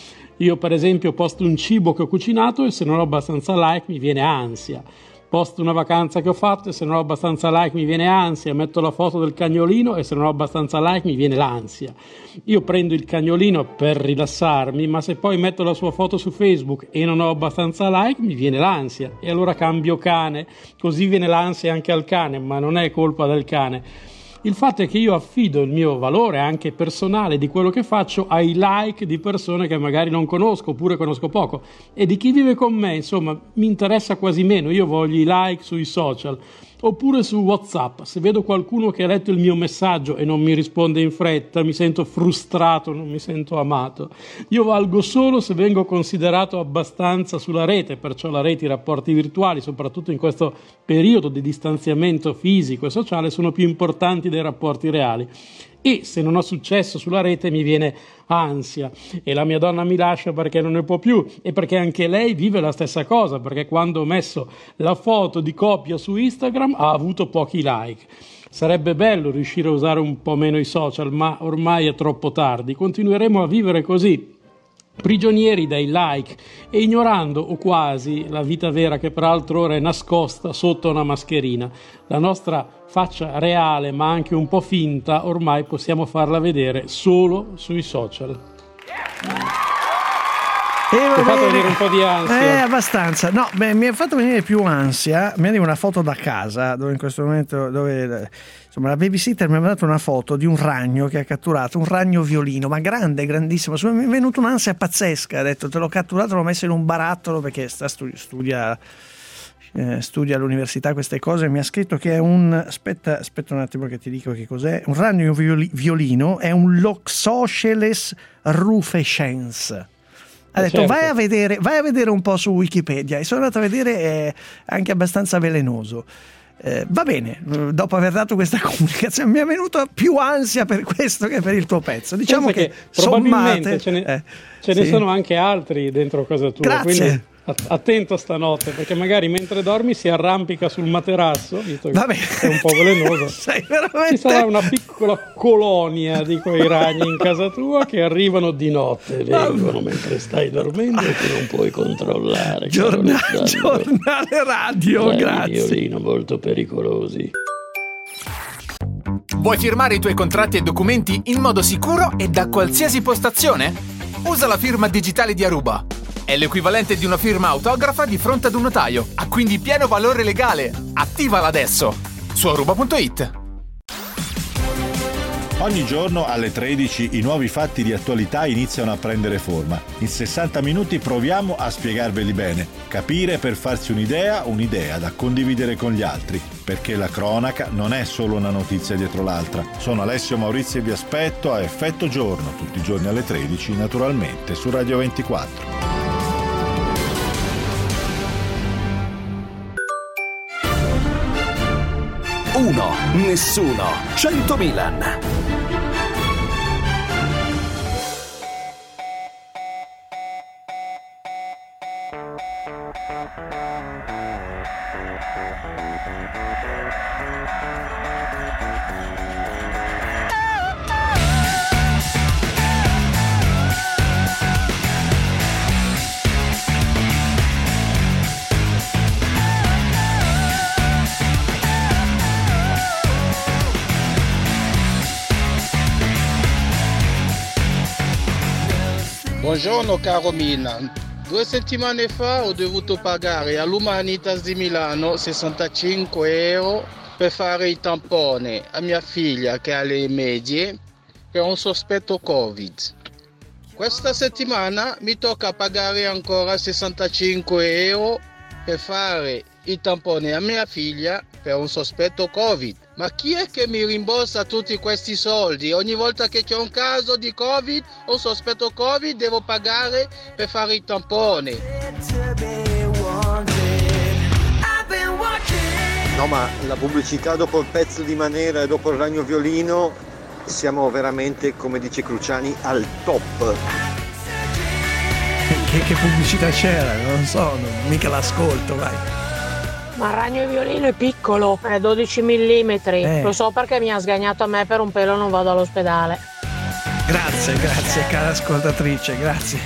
Io per esempio posto un cibo che ho cucinato e se non ho abbastanza like mi viene ansia. Posto una vacanza che ho fatto e se non ho abbastanza like mi viene ansia. Metto la foto del cagnolino e se non ho abbastanza like mi viene l'ansia. Io prendo il cagnolino per rilassarmi, ma se poi metto la sua foto su Facebook e non ho abbastanza like mi viene l'ansia, e allora cambio cane, così viene l'ansia anche al cane, ma non è colpa del cane. Il fatto è che io affido il mio valore anche personale di quello che faccio ai like di persone che magari non conosco oppure conosco poco, e di chi vive con me, insomma, mi interessa quasi meno. Io voglio i like sui social oppure su WhatsApp. Se vedo qualcuno che ha letto il mio messaggio e non mi risponde in fretta, mi sento frustrato, non mi sento amato. Io valgo solo se vengo considerato abbastanza sulla rete, perciò la rete, i rapporti virtuali, soprattutto in questo periodo di distanziamento fisico e sociale, sono più importanti dei rapporti reali. E se non ho successo sulla rete mi viene ansia, e la mia donna mi lascia perché non ne può più, e perché anche lei vive la stessa cosa, perché quando ho messo la foto di coppia su Instagram ha avuto pochi like. Sarebbe bello riuscire a usare un po' meno i social, ma ormai è troppo tardi. Continueremo a vivere così, prigionieri dai like e ignorando o quasi la vita vera, che peraltro ora è nascosta sotto una mascherina. La nostra faccia reale, ma anche un po' finta, ormai possiamo farla vedere solo sui social. Mi ha fatto venire un po' di ansia. Abbastanza. No, mi ha fatto venire più ansia. Mi arriva una foto da casa dove in questo momento insomma, la babysitter mi ha mandato una foto di un ragno che ha catturato, un ragno violino, ma grande, grandissimo. Mi è venuta un'ansia pazzesca. Ha detto: te l'ho catturato, l'ho messo in un barattolo perché studia all'università queste cose. Mi ha scritto che è aspetta un attimo che ti dico che cos'è. Un ragno violino è un Loxosceles rufescens. Ha detto: vai a vedere un po' su Wikipedia, e sono andato a vedere, è anche abbastanza velenoso. Va bene, dopo aver dato questa comunicazione mi è venuta più ansia per questo che per il tuo pezzo. Diciamo che probabilmente sommate, ce ne sono anche altri dentro casa tua. Grazie. Quindi attento stanotte, perché magari mentre dormi si arrampica sul materasso, visto che è un po' velenoso. Ci sarà una piccola colonia di quei ragni in casa tua che arrivano di notte, vengono mentre stai dormendo e tu non puoi controllare. Giornale radio, grazie. Violino molto pericolosi. Vuoi firmare i tuoi contratti e documenti in modo sicuro e da qualsiasi postazione? Usa la firma digitale di Aruba. È l'equivalente di una firma autografa di fronte ad un notaio. Ha quindi pieno valore legale. Attivala adesso su aruba.it. Ogni giorno alle 13 i nuovi fatti di attualità iniziano a prendere forma. In 60 minuti proviamo a spiegarveli bene, capire per farsi un'idea da condividere con gli altri, perché la cronaca non è solo una notizia dietro l'altra. Sono Alessio Maurizio e vi aspetto a Effetto Giorno, tutti i giorni alle 13, naturalmente su Radio 24. 1, nessuno, 100 Milan. Buongiorno caro Milan, 2 settimane fa ho dovuto pagare all'Humanitas di Milano 65 euro per fare i tamponi a mia figlia che ha le medie per un sospetto Covid. Questa settimana mi tocca pagare ancora 65 euro per fare i tamponi a mia figlia per un sospetto Covid. Ma chi è che mi rimborsa tutti questi soldi? Ogni volta che c'è un caso di Covid o sospetto Covid devo pagare per fare i tamponi. No, ma la pubblicità dopo il pezzo di Manera e dopo il ragno violino siamo veramente, come dice Cruciani, al top. Che pubblicità c'era? Non so, mica l'ascolto, vai. Ma il ragno violino è piccolo, è 12 mm. Lo so perché mi ha sgagnato a me, per un pelo non vado all'ospedale. Grazie cara ascoltatrice, grazie.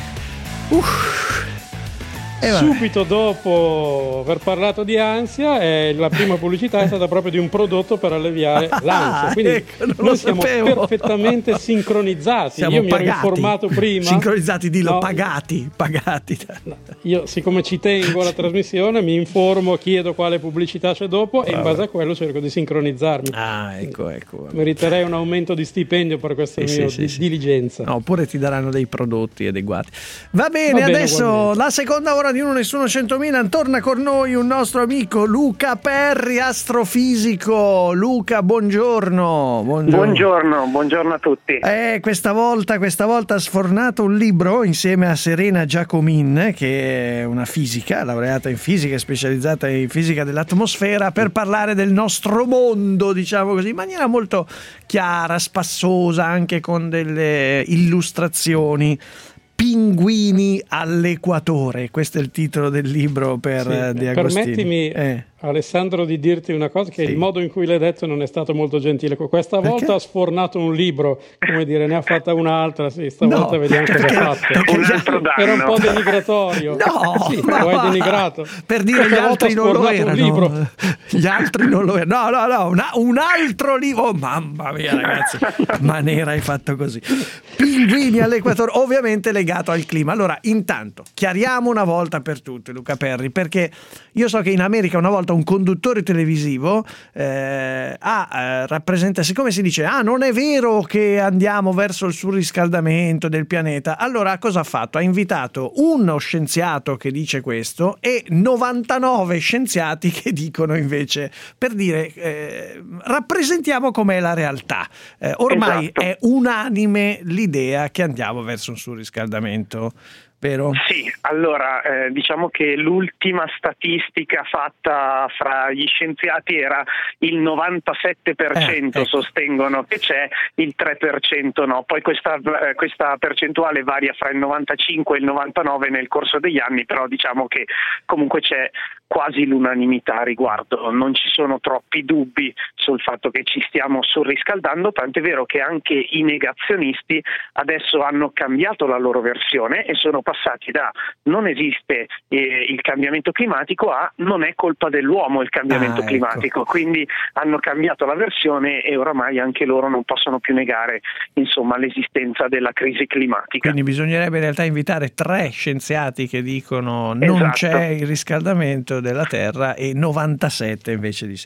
Subito dopo aver parlato di ansia, la prima pubblicità è stata proprio di un prodotto per alleviare l'ansia. Quindi noi siamo perfettamente sincronizzati. Siamo io pagati. Mi ero informato prima. Sincronizzati, dillo, pagati. No, io, siccome ci tengo alla trasmissione, mi informo, chiedo quale pubblicità c'è dopo e in base a quello cerco di sincronizzarmi. Ecco. Meriterei un aumento di stipendio per questa mia diligenza. No, oppure ti daranno dei prodotti adeguati. Va bene, adesso ugualmente. La seconda ora di Uno Nessuno 100.000 torna con noi un nostro amico Luca Perri, astrofisico. Luca, buongiorno. Buongiorno a tutti. Questa volta ha sfornato un libro insieme a Serena Giacomin, che è una fisica, laureata in fisica e specializzata in fisica dell'atmosfera, per parlare del nostro mondo, diciamo così, in maniera molto chiara, spassosa, anche con delle illustrazioni. Pinguini all'equatore, questo è il titolo del libro per De Agostini. Permettimi, Alessandro, di dirti una cosa, che il modo in cui l'hai detto non è stato molto gentile. Questa volta ha sfornato un libro, come dire, ne ha fatta un'altra, stavolta vediamo cosa ha fatto. Era un po' denigratorio. Lo hai denigrato. Per dire gli altri non lo erano. Gli altri non lo erano. No, un altro libro. Oh, mamma mia, ragazzi, Manera hai fatto così. Pinguini all'equatore, ovviamente legato al clima. Allora, intanto, chiariamo una volta per tutte, Luca Perri, perché io so che in America una volta un conduttore televisivo rappresenta, siccome si dice non è vero che andiamo verso il surriscaldamento del pianeta, allora cosa ha fatto? Ha invitato uno scienziato che dice questo e 99 scienziati che dicono invece, per dire rappresentiamo com'è la realtà. Ormai è unanime l'idea che andiamo verso un surriscaldamento. Vero? Sì, allora diciamo che l'ultima statistica fatta fra gli scienziati era il 97% sostengono che c'è, il 3% no. Poi questa percentuale varia fra il 95 e il 99 nel corso degli anni, però diciamo che comunque c'è quasi l'unanimità a riguardo, non ci sono troppi dubbi sul fatto che ci stiamo surriscaldando, tant'è vero che anche i negazionisti adesso hanno cambiato la loro versione e sono passati da non esiste il cambiamento climatico a non è colpa dell'uomo il cambiamento climatico, quindi hanno cambiato la versione e oramai anche loro non possono più negare l'esistenza della crisi climatica. Quindi bisognerebbe in realtà invitare 3 scienziati che dicono non c'è il riscaldamento della Terra e 97 invece di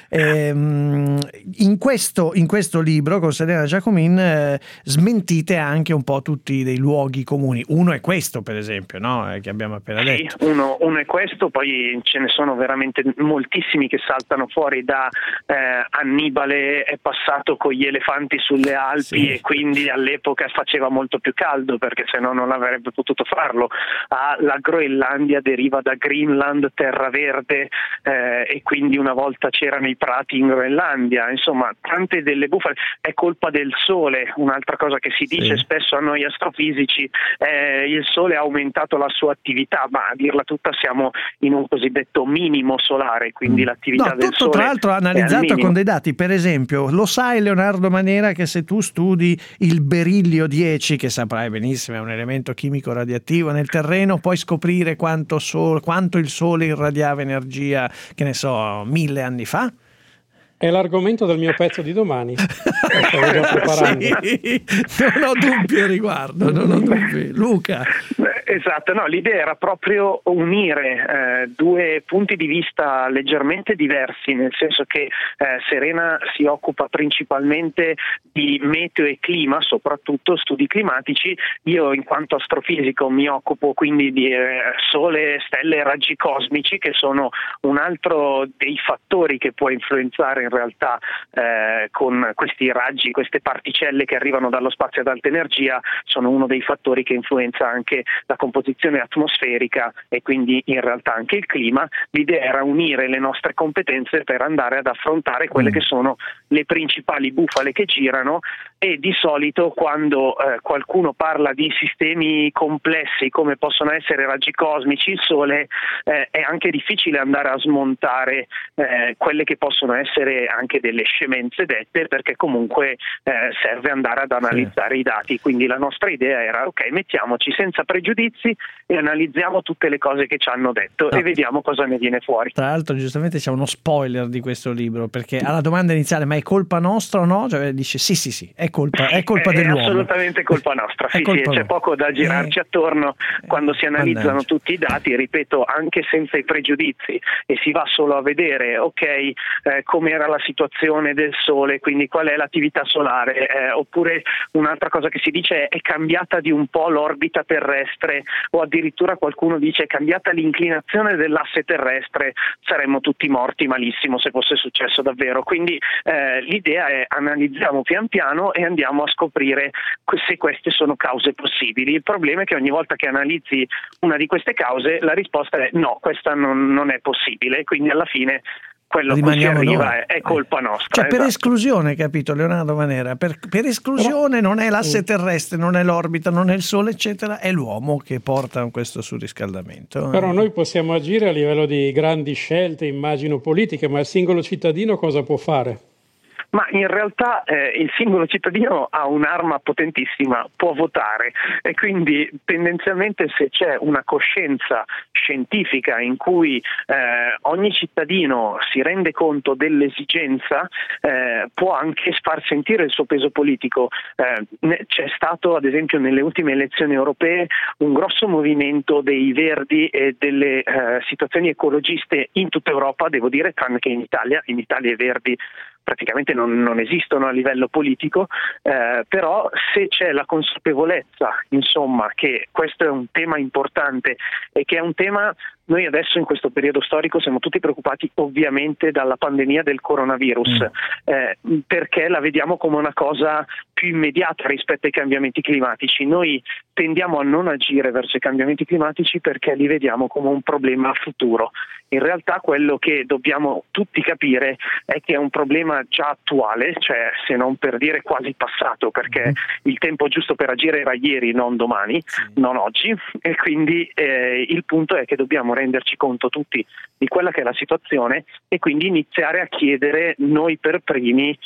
in questo libro con Serena Giacomin smentite anche un po' tutti dei luoghi comuni. Uno è questo, per esempio, no? Che abbiamo appena detto. Uno è questo, poi ce ne sono veramente moltissimi che saltano fuori da Annibale è passato con gli elefanti sulle Alpi e quindi all'epoca faceva molto più caldo perché se no non avrebbe potuto farlo. La Groenlandia deriva da Greenland, terra verde, e quindi una volta c'erano i prati in Groenlandia, insomma tante delle bufale. È colpa del sole, un'altra cosa che si dice spesso a noi astrofisici, il sole ha aumentato la sua attività, ma a dirla tutta siamo in un cosiddetto minimo solare, quindi l'attività del sole tra l'altro analizzato con dei dati. Per esempio, lo sai Leonardo Manera che se tu studi il berillio 10, che saprai benissimo è un elemento chimico radioattivo nel terreno, puoi scoprire quanto il sole irradiava energia, che ne so, 1000 anni fa? È l'argomento del mio pezzo di domani. Stavo già preparando. Non ho dubbi a riguardo, non ho dubbi. Luca. Esatto, no, l'idea era proprio unire due punti di vista leggermente diversi, nel senso che Serena si occupa principalmente di meteo e clima, soprattutto studi climatici. Io in quanto astrofisico mi occupo quindi di sole, stelle e raggi cosmici, che sono un altro dei fattori che può influenzare in realtà con questi raggi, queste particelle che arrivano dallo spazio ad alta energia, sono uno dei fattori che influenza anche la composizione atmosferica e quindi in realtà anche il clima. L'idea era unire le nostre competenze per andare ad affrontare quelle che sono le principali bufale che girano, e di solito quando qualcuno parla di sistemi complessi come possono essere raggi cosmici, il Sole, è anche difficile andare a smontare quelle che possono essere anche delle scemenze dette, perché comunque serve andare ad analizzare i dati. Quindi la nostra idea era: ok, mettiamoci senza pregiudizi e analizziamo tutte le cose che ci hanno detto e vediamo cosa ne viene fuori. Tra l'altro giustamente c'è uno spoiler di questo libro, perché alla domanda iniziale "ma è colpa nostra o no?", cioè dice sì, è colpa dell'uomo. È assolutamente colpa nostra, sì, c'è poco da girarci attorno quando si analizzano tutti i dati, ripeto, anche senza i pregiudizi, e si va solo a vedere com'era la situazione del Sole, quindi qual è l'attività solare, oppure un'altra cosa che si dice è cambiata di un po' l'orbita terrestre, o addirittura qualcuno dice è cambiata l'inclinazione dell'asse terrestre, saremmo tutti morti malissimo se fosse successo davvero. Quindi l'idea è: analizziamo pian piano e andiamo a scoprire se queste sono cause possibili. Il problema è che ogni volta che analizzi una di queste cause la risposta è no, questa non è possibile, quindi alla fine quello a cui si arriva è colpa nostra. Cioè, per esclusione, capito Leonardo Manera, per esclusione non è l'asse terrestre, non è l'orbita, non è il Sole eccetera, è l'uomo che porta questo surriscaldamento. Però noi possiamo agire a livello di grandi scelte, immagino politiche, ma il singolo cittadino cosa può fare? Ma in realtà il singolo cittadino ha un'arma potentissima, può votare, e quindi tendenzialmente se c'è una coscienza scientifica in cui ogni cittadino si rende conto dell'esigenza, può anche far sentire il suo peso politico. C'è stato ad esempio nelle ultime elezioni europee un grosso movimento dei Verdi e delle situazioni ecologiste in tutta Europa, devo dire, tranne che in Italia. In Italia i Verdi praticamente non esistono a livello politico, però se c'è la consapevolezza, insomma, che questo è un tema importante e che è un tema, noi adesso in questo periodo storico siamo tutti preoccupati ovviamente dalla pandemia del coronavirus, perché la vediamo come una cosa più immediata rispetto ai cambiamenti climatici. Noi tendiamo a non agire verso i cambiamenti climatici perché li vediamo come un problema futuro. In realtà quello che dobbiamo tutti capire è che è un problema già attuale, cioè se non per dire quasi passato, perché il tempo giusto per agire era ieri, non domani, non oggi, e quindi il punto è che dobbiamo renderci conto tutti di quella che è la situazione e quindi iniziare a chiedere noi per primi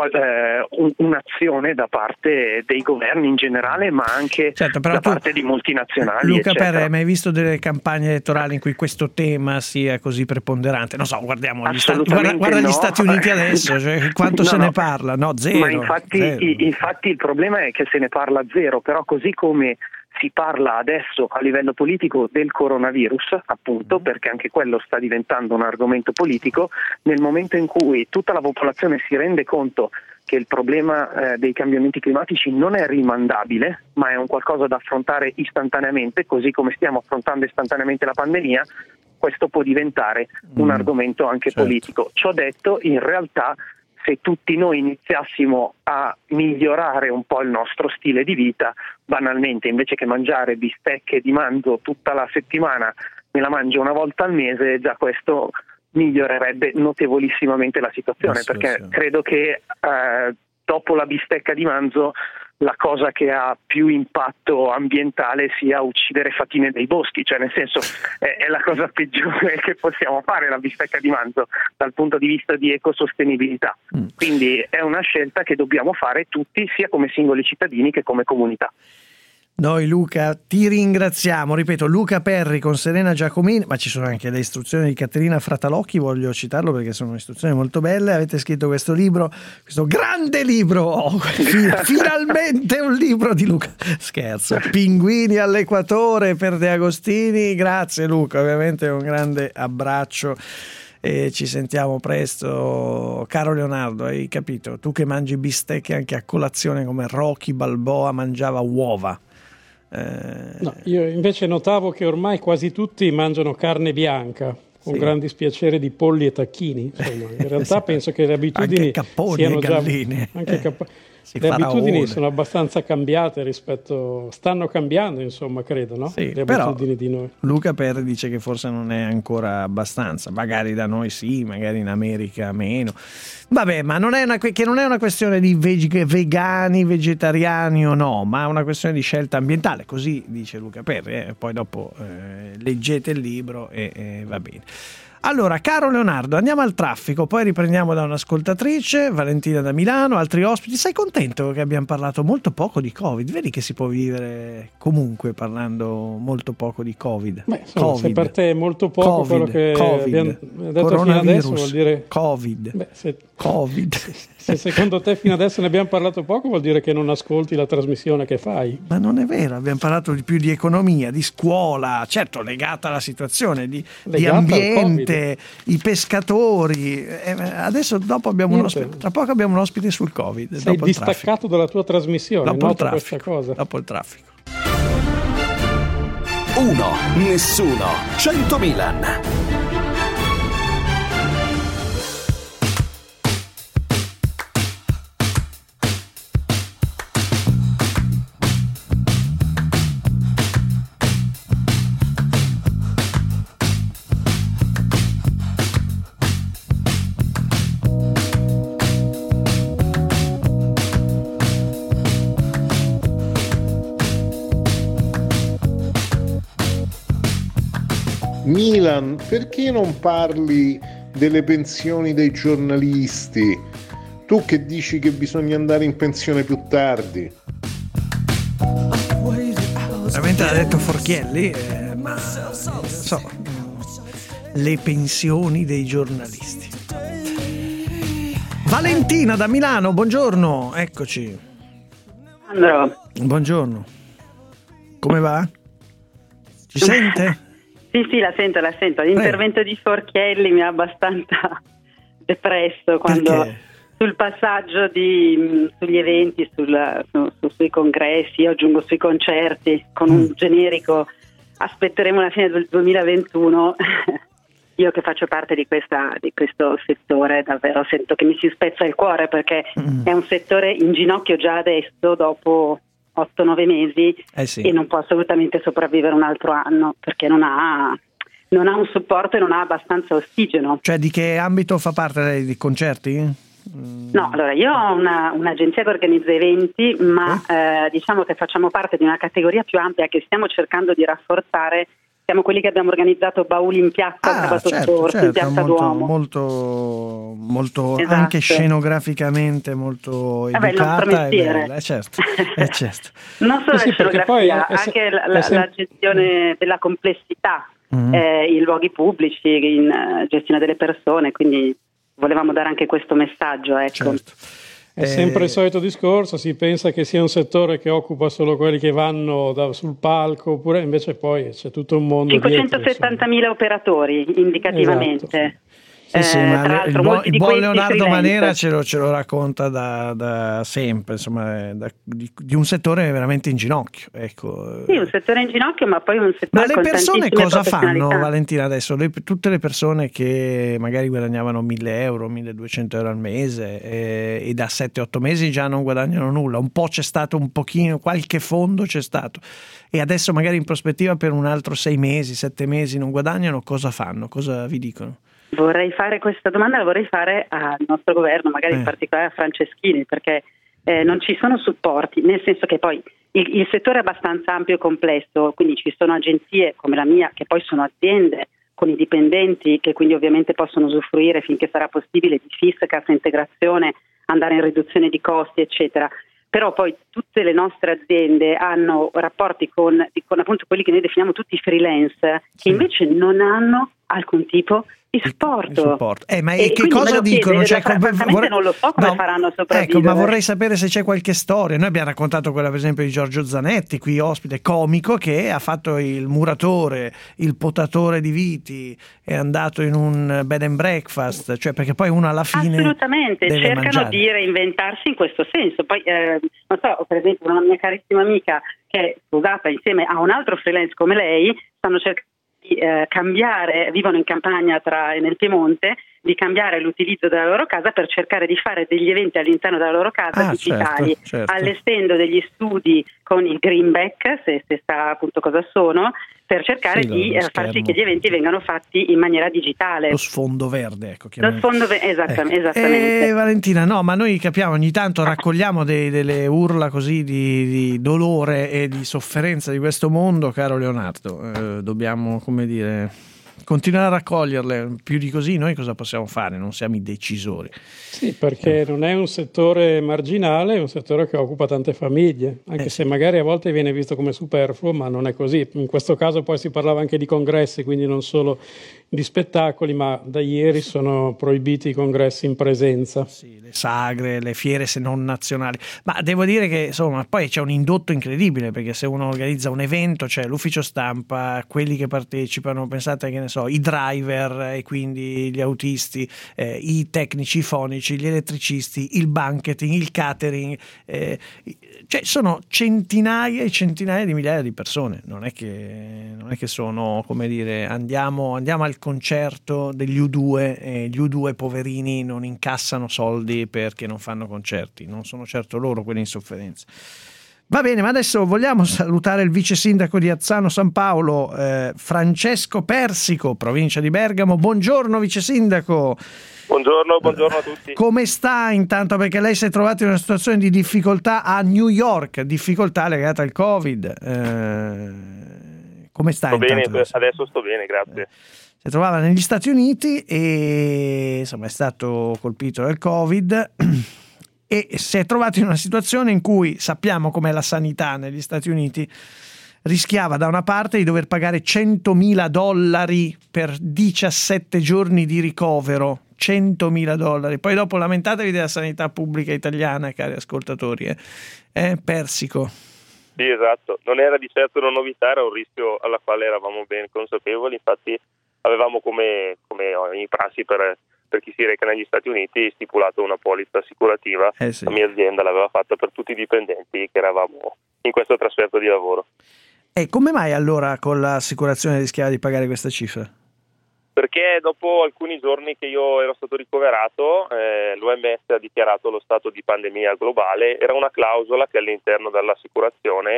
un'azione da parte dei governi in generale, ma anche da parte di multinazionali. Luca eccetera. Perre, hai mai visto delle campagne elettorali in cui questo tema sia così preponderante? Non so, guardiamo guarda gli Stati Uniti adesso, cioè, quanto se ne parla? No, zero. Ma infatti il problema è che se ne parla zero, però così come si parla adesso a livello politico del coronavirus, appunto, perché anche quello sta diventando un argomento politico, nel momento in cui tutta la popolazione si rende conto che il problema dei cambiamenti climatici non è rimandabile, ma è un qualcosa da affrontare istantaneamente, così come stiamo affrontando istantaneamente la pandemia, questo può diventare un argomento anche politico. Ciò detto, in realtà, se tutti noi iniziassimo a migliorare un po' il nostro stile di vita, banalmente invece che mangiare bistecche di manzo tutta la settimana, me la mangio una volta al mese, già questo migliorerebbe notevolissimamente la situazione, perché credo che dopo la bistecca di manzo la cosa che ha più impatto ambientale sia uccidere fatine dei boschi, cioè nel senso è la cosa peggiore che possiamo fare, la bistecca di manzo, dal punto di vista di ecosostenibilità. Quindi è una scelta che dobbiamo fare tutti, sia come singoli cittadini che come comunità. Noi Luca ti ringraziamo, ripeto, Luca Perri con Serena Giacomini, ma ci sono anche le istruzioni di Caterina Fratalocchi, voglio citarlo perché sono istruzioni molto belle. Avete scritto questo libro, questo grande libro, finalmente un libro di Luca, scherzo, Pinguini all'Equatore per De Agostini. Grazie Luca, ovviamente un grande abbraccio e ci sentiamo presto. Caro Leonardo, hai capito? Tu che mangi bistecche anche a colazione come Rocky Balboa mangiava uova. No, io invece notavo che ormai quasi tutti mangiano carne bianca con gran dispiacere di polli e tacchini. Insomma, in realtà penso che le abitudini anche capponi siano e galline. Le abitudini sono abbastanza cambiate stanno cambiando, insomma, credo, no? Sì, le abitudini di noi. Luca Perri dice che forse non è ancora abbastanza, magari da noi sì, magari in America meno. Vabbè, ma non è una questione di vegani, vegetariani o no, ma è una questione di scelta ambientale, così dice Luca Perri, poi dopo leggete il libro e va bene. Allora, caro Leonardo, andiamo al traffico, poi riprendiamo da un'ascoltatrice, Valentina da Milano, altri ospiti. Sei contento che abbiamo parlato molto poco di Covid? Vedi che si può vivere comunque parlando molto poco di Covid? Beh, insomma, se per te è molto poco quello che abbiamo detto fino adesso, vuol dire Covid. Beh, Covid. Se secondo te fino adesso ne abbiamo parlato poco, vuol dire che non ascolti la trasmissione che fai. Ma non è vero, abbiamo parlato di più di economia, di scuola, certo legata alla situazione, di ambiente, i pescatori. Adesso dopo abbiamo un ospite, tra poco abbiamo un ospite sul Covid. Sei dopo distaccato dalla tua trasmissione, dopo noto questa cosa. Dopo il traffico. 1, nessuno, 100 Milan. Milan, perché non parli delle pensioni dei giornalisti? Tu che dici che bisogna andare in pensione più tardi. Veramente l'ha detto Forchielli, ma le pensioni dei giornalisti. Valentina da Milano, buongiorno, eccoci. Andro. Buongiorno. Come va? Ci sente? Sì, la sento. L'intervento di Forchielli mi ha abbastanza depresso quando sul passaggio sugli eventi, sui congressi, io aggiungo sui concerti, con un generico aspetteremo la fine del 2021. Io che faccio parte di questo settore davvero sento che mi si spezza il cuore, perché è un settore in ginocchio già adesso, dopo 8-9 mesi, e non può assolutamente sopravvivere un altro anno perché non ha un supporto e non ha abbastanza ossigeno. Cioè, di che ambito fa parte lei? Di concerti? No, allora io ho un'agenzia che organizza eventi, ma diciamo che facciamo parte di una categoria più ampia che stiamo cercando di rafforzare. Siamo quelli che abbiamo organizzato Bauli in piazza sabato scorso, in piazza Duomo. Molto esatto. Anche scenograficamente molto educata e bella, certo. Non solo la scenografia, anche la gestione della complessità in luoghi pubblici, in gestione delle persone, quindi volevamo dare anche questo messaggio, ecco. Certo. È sempre il solito discorso, si pensa che sia un settore che occupa solo quelli che vanno sul palco, oppure invece poi c'è tutto un mondo 570.000 operatori indicativamente. Esatto. Ma il buon Leonardo Manera ce lo racconta da sempre, insomma, di un settore veramente in ginocchio, ecco. Sì, un settore in ginocchio, ma poi un settore. Ma le persone cosa fanno, Valentina, adesso? Tutte le persone che magari guadagnavano 1.000 euro, 1.200 euro al mese e da 7-8 mesi già non guadagnano nulla, un po' c'è stato un pochino, qualche fondo c'è stato, e adesso magari in prospettiva per un altro 6 mesi, 7 mesi non guadagnano, cosa fanno? Cosa vi dicono? Vorrei fare questa domanda, la vorrei fare al nostro governo, magari in particolare a Franceschini, perché non ci sono supporti, nel senso che poi il settore è abbastanza ampio e complesso, quindi ci sono agenzie come la mia, che poi sono aziende con i dipendenti, che quindi ovviamente possono usufruire finché sarà possibile di FIS, cassa integrazione, andare in riduzione di costi, eccetera. però poi tutte le nostre aziende hanno rapporti con appunto quelli che noi definiamo tutti freelance, che invece non hanno alcun tipo di supporto. Ma che cosa dicono? Francamente non lo so come faranno a sopravvivere. Ecco, ma vorrei sapere se c'è qualche storia. Noi abbiamo raccontato quella per esempio di Giorgio Zanetti, qui ospite comico, che ha fatto il muratore, il potatore di viti, è andato in un bed and breakfast, cioè perché poi uno alla fine assolutamente deve cercano mangiare. di reinventarsi in questo senso. Poi non so, per esempio una mia carissima amica che è sposata insieme a un altro freelance come lei, stanno cercando di cambiare, vivono in campagna nel Piemonte, di cambiare l'utilizzo della loro casa per cercare di fare degli eventi all'interno della loro casa digitali, certo. allestendo degli studi con il greenback, se sa appunto cosa sono, per cercare di far sì che gli eventi vengano fatti in maniera digitale. Lo sfondo verde, ecco. Lo sfondo esattamente. Valentina, no, ma noi capiamo, ogni tanto raccogliamo delle urla così di dolore e di sofferenza di questo mondo, caro Leonardo. Dobbiamo, come dire, continuare a raccoglierle. Più di così noi cosa possiamo fare? Non siamo i decisori. Sì, perché non è un settore marginale, è un settore che occupa tante famiglie, anche se magari a volte viene visto come superfluo, ma non è così. In questo caso poi si parlava anche di congressi, quindi non solo di spettacoli, ma da ieri sono proibiti i congressi in presenza. Sì, le sagre, le fiere se non nazionali. Ma devo dire che insomma poi c'è un indotto incredibile, perché se uno organizza un evento c'è l'ufficio stampa, quelli che partecipano, pensate che ne so, i driver e quindi gli autisti, i tecnici fonici, gli elettricisti, il banqueting, il catering, cioè sono centinaia e centinaia di migliaia di persone. Non è che sono, come dire, andiamo al concerto degli U2 e gli U2 poverini non incassano soldi perché non fanno concerti, non sono certo loro quelli in sofferenza. Va bene, ma adesso vogliamo salutare il vice sindaco di Azzano San Paolo, Francesco Persico, provincia di Bergamo. Buongiorno vice sindaco. Buongiorno a tutti. Come sta intanto? Perché lei si è trovato in una situazione di difficoltà a New York, difficoltà legata al Covid. Come sta? Sto bene, adesso sto bene, grazie. Si trovava negli Stati Uniti e insomma è stato colpito dal Covid e si è trovato in una situazione in cui sappiamo com'è la sanità negli Stati Uniti. Rischiava da una parte di dover pagare $100.000 per 17 giorni di ricovero, $100.000. Poi dopo lamentatevi della sanità pubblica italiana, cari ascoltatori. Persico. Sì, esatto. Non era di certo una novità, era un rischio alla quale eravamo ben consapevoli. Infatti avevamo come ogni prassi per chi si reca negli Stati Uniti stipulato una polizza assicurativa. Sì. La mia azienda l'aveva fatta per tutti i dipendenti che eravamo in questo trasferto di lavoro. E come mai allora con l'assicurazione rischiava di pagare questa cifra? Perché dopo alcuni giorni che io ero stato ricoverato, l'OMS ha dichiarato lo stato di pandemia globale. Era una clausola che all'interno dell'assicurazione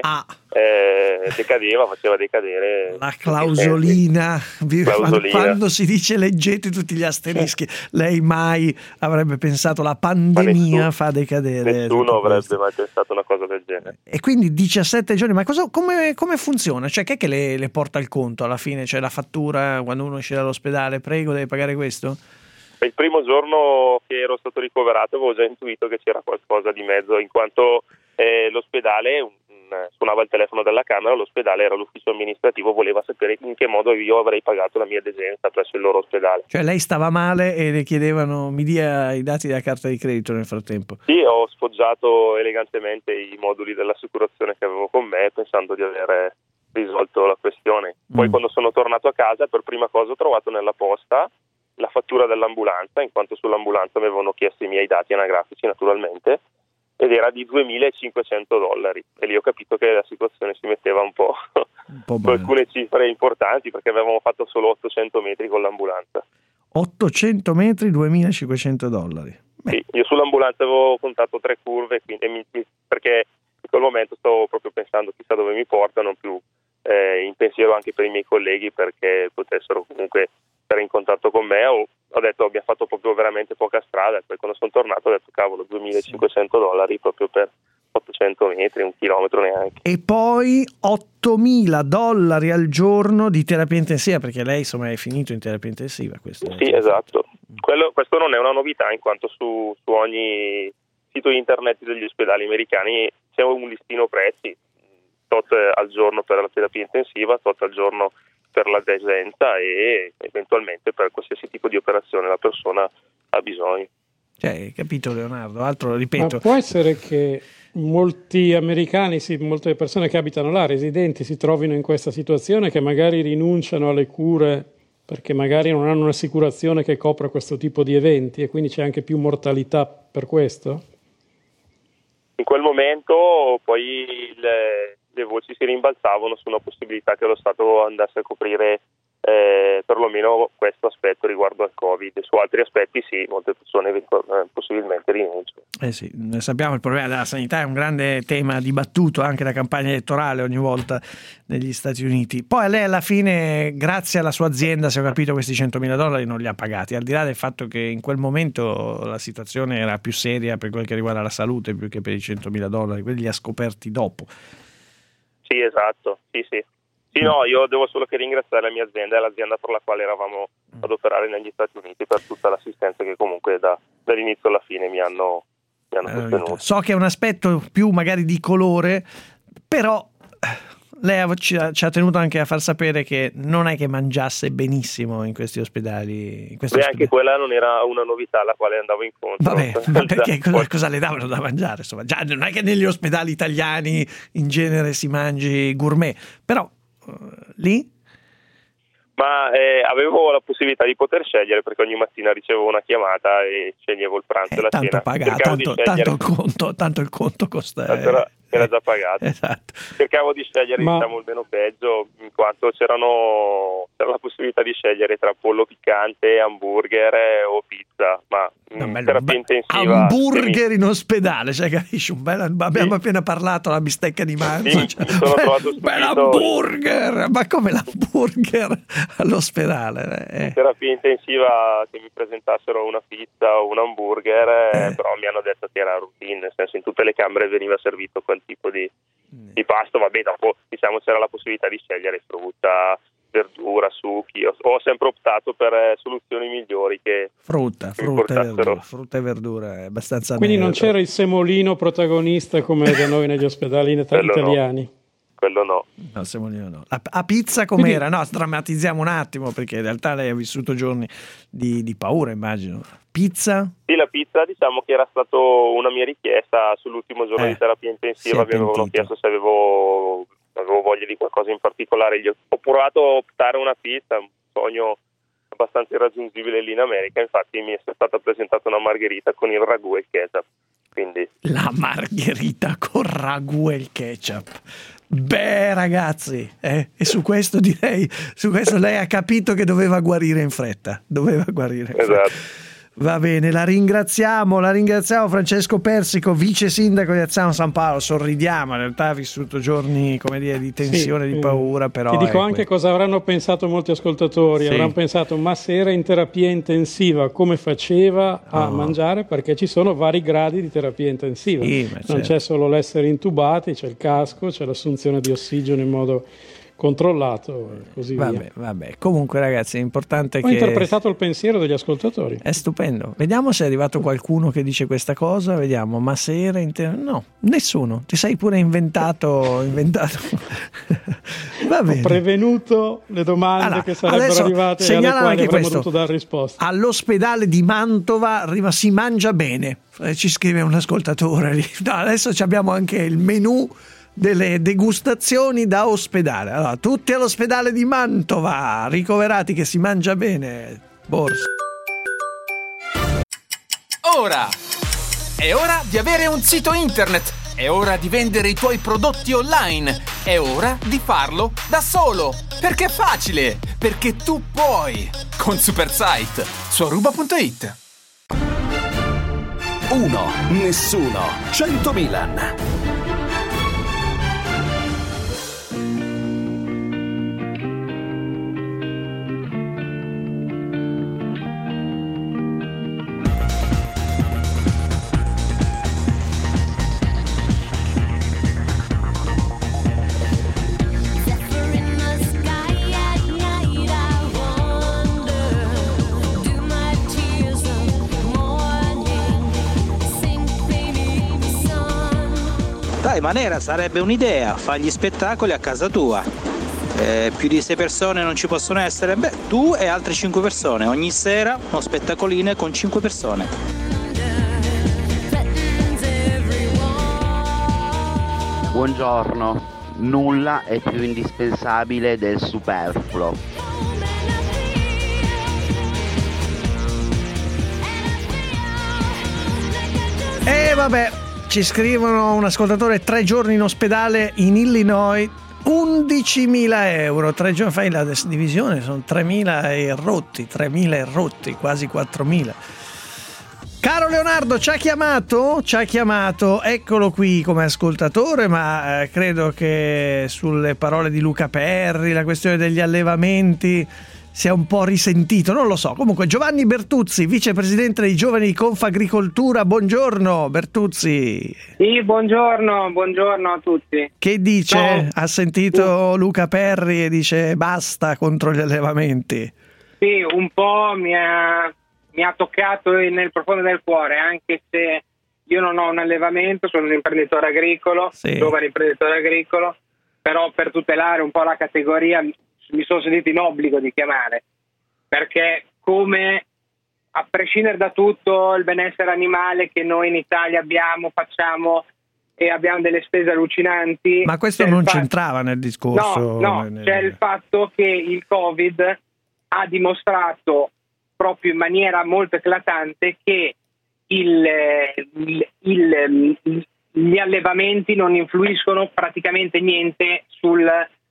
faceva decadere la clausolina. Quando si dice leggete tutti gli asterischi, lei mai avrebbe pensato la pandemia fa decadere. Nessuno avrebbe mai pensato una cosa del genere. E quindi 17 giorni, ma come funziona? Cioè che le porta il conto alla fine? Cioè la fattura quando uno esce dall'ospedale, prego, deve pagare questo? Il primo giorno che ero stato ricoverato avevo già intuito che c'era qualcosa di mezzo, in quanto l'ospedale, suonava il telefono della Camera, l'ospedale era l'ufficio amministrativo, voleva sapere in che modo io avrei pagato la mia degenza presso il loro ospedale. Cioè lei stava male e le chiedevano mi dia i dati della carta di credito nel frattempo? Sì, ho sfoggiato elegantemente i moduli dell'assicurazione che avevo con me pensando di avere risolto la questione. Poi quando sono tornato a casa per prima cosa ho trovato nella posta la fattura dell'ambulanza, in quanto sull'ambulanza mi avevano chiesto i miei dati anagrafici naturalmente, ed era di $2.500 e lì ho capito che la situazione si metteva un po' con alcune cifre importanti, perché avevamo fatto solo 800 metri con l'ambulanza. 800 metri, $2.500. Sì, io sull'ambulanza avevo contato 3 curve, quindi perché in quel momento stavo proprio pensando chissà dove mi porta, non più in pensiero anche per i miei colleghi perché potessero comunque stare in contatto con me. Ho detto abbiamo fatto proprio veramente poca strada, e poi quando sono tornato ho detto cavolo, $2.500 proprio per 800 metri, 1 chilometro neanche. E poi $8.000 al giorno di terapia intensiva, perché lei insomma è finito in terapia intensiva. Sì, esatto. Questo non è una novità, in quanto su ogni sito internet degli ospedali americani c'è un listino prezzi, tot al giorno per la terapia intensiva, tot al giorno per la degenza e eventualmente per qualsiasi tipo di operazione la persona ha bisogno. Cioè, capito Leonardo? Altro, ripeto. Ma può essere che molti americani, molte persone che abitano là, residenti, si trovino in questa situazione, che magari rinunciano alle cure perché magari non hanno un'assicurazione che copra questo tipo di eventi e quindi c'è anche più mortalità per questo? In quel momento poi le voci si rimbalzavano su una possibilità che lo Stato andasse a coprire perlomeno questo aspetto riguardo al Covid. Su altri aspetti sì, molte persone possibilmente rinunciano. Sì, sappiamo il problema della sanità è un grande tema dibattuto anche da campagna elettorale ogni volta negli Stati Uniti. Poi lei alla fine, grazie alla sua azienda, se ho capito, questi $100.000 non li ha pagati, al di là del fatto che in quel momento la situazione era più seria per quel che riguarda la salute più che per i $100.000, quelli li ha scoperti dopo. Sì, esatto, sì. Sì, no, io devo solo che ringraziare la mia azienda e l'azienda per la quale eravamo ad operare negli Stati Uniti per tutta l'assistenza che comunque dall'inizio alla fine mi hanno sostenuto. So che è un aspetto più magari di colore, però lei ci ha tenuto anche a far sapere che non è che mangiasse benissimo in questi ospedali. Anche quella non era una novità alla quale andavo incontro. Vabbè, ma perché cosa le davano da mangiare? Insomma, già non è che negli ospedali italiani in genere si mangi gourmet, però lì? Ma avevo la possibilità di poter scegliere, perché ogni mattina ricevevo una chiamata e sceglievo il pranzo e la cena. Tanto il conto costa. Era già pagato. Esatto. Cercavo di scegliere il meno peggio, in quanto c'era la possibilità di scegliere tra pollo piccante, hamburger o pizza, ma terapia intensiva. Hamburger in ospedale, cioè capisci? Abbiamo appena parlato della bistecca di manzo. Sì, sono trovato hamburger, ma come l'hamburger all'ospedale? In terapia intensiva che mi presentassero una pizza o un hamburger, però mi hanno detto che era routine, nel senso in tutte le camere veniva servito quel tipo di pasto. Vabbè, dopo diciamo c'era la possibilità di scegliere frutta, verdura, succhi. Ho sempre optato per soluzioni migliori che frutta e verdura è abbastanza. Quindi non c'era il semolino protagonista come da noi negli ospedali italiani. Quello no. No, semolino no. A pizza com'era? No, drammatizziamo un attimo, perché in realtà lei ha vissuto giorni di paura, immagino. Pizza? Sì, la pizza diciamo che era stato una mia richiesta sull'ultimo giorno di terapia intensiva. Mi avevano chiesto se avevo voglia di qualcosa in particolare. Ho provato a optare una pizza, un sogno abbastanza irraggiungibile lì in America. Infatti mi è stata presentata una margherita con il ragù e il ketchup. Quindi la margherita con ragù e il ketchup. Beh, ragazzi, e su questo lei ha capito che doveva guarire in fretta. Esatto. Va bene, la ringraziamo Francesco Persico, vice sindaco di Azzano San Paolo. Sorridiamo, in realtà ha vissuto giorni, come dire, di tensione, di paura, però. Ti dico anche cosa avranno pensato molti ascoltatori. Avranno pensato: ma se era in terapia intensiva, come faceva a mangiare? Perché ci sono vari gradi di terapia intensiva. Non c'è solo l'essere intubati, c'è il casco, c'è l'assunzione di ossigeno in modo controllato e così via. Vabbè. Comunque ragazzi, è importante Ho interpretato il pensiero degli ascoltatori. È stupendo. Vediamo se è arrivato qualcuno che dice questa cosa. Vediamo. Ma se era no, nessuno. Ti sei pure inventato. Va bene. Ho prevenuto le domande che sarebbero arrivate e alle quali avremmo dovuto dare risposta. All'ospedale di Mantova si mangia bene. Ci scrive un ascoltatore. No, adesso abbiamo anche il menù delle degustazioni da ospedale. Allora, tutti all'ospedale di Mantova, ricoverati, che si mangia bene. Borsa. Ora è ora di avere un sito internet, è ora di vendere i tuoi prodotti online, è ora di farlo da solo, perché è facile, perché tu puoi, con Supersite su aruba.it. 1, nessuno, 100 Milan. Baby Dai Manera, sarebbe un'idea, fagli spettacoli a casa tua. Più di 6 persone non ci possono essere? Beh, tu e altre 5 persone. Ogni sera uno spettacolino con 5 persone. Buongiorno, nulla è più indispensabile del superfluo. E vabbè, ci scrivono un ascoltatore: 3 giorni in ospedale in Illinois, 11.000 euro. 3 giorni, fai la divisione, sono 3.000 e rotti, quasi 4.000. Caro Leonardo, ci ha chiamato, eccolo qui come ascoltatore, ma credo che sulle parole di Luca Perri, la questione degli allevamenti, sia un po' risentito, non lo so. Comunque Giovanni Bertuzzi, vicepresidente dei giovani di Confagricoltura, buongiorno Bertuzzi. Sì, buongiorno a tutti. Che dice? No. Ha sentito Luca Perri e dice basta contro gli allevamenti? Sì, un po' mi ha toccato nel profondo del cuore, anche se io non ho un allevamento, sono un imprenditore agricolo, sì. Giovane imprenditore agricolo, però per tutelare un po' la categoria mi sono sentito in obbligo di chiamare, perché come, a prescindere da tutto il benessere animale che noi in Italia facciamo e abbiamo delle spese allucinanti. Ma questo non c'entrava nel discorso. No, c'è il fatto che il Covid ha dimostrato proprio in maniera molto eclatante che gli allevamenti non influiscono praticamente niente sul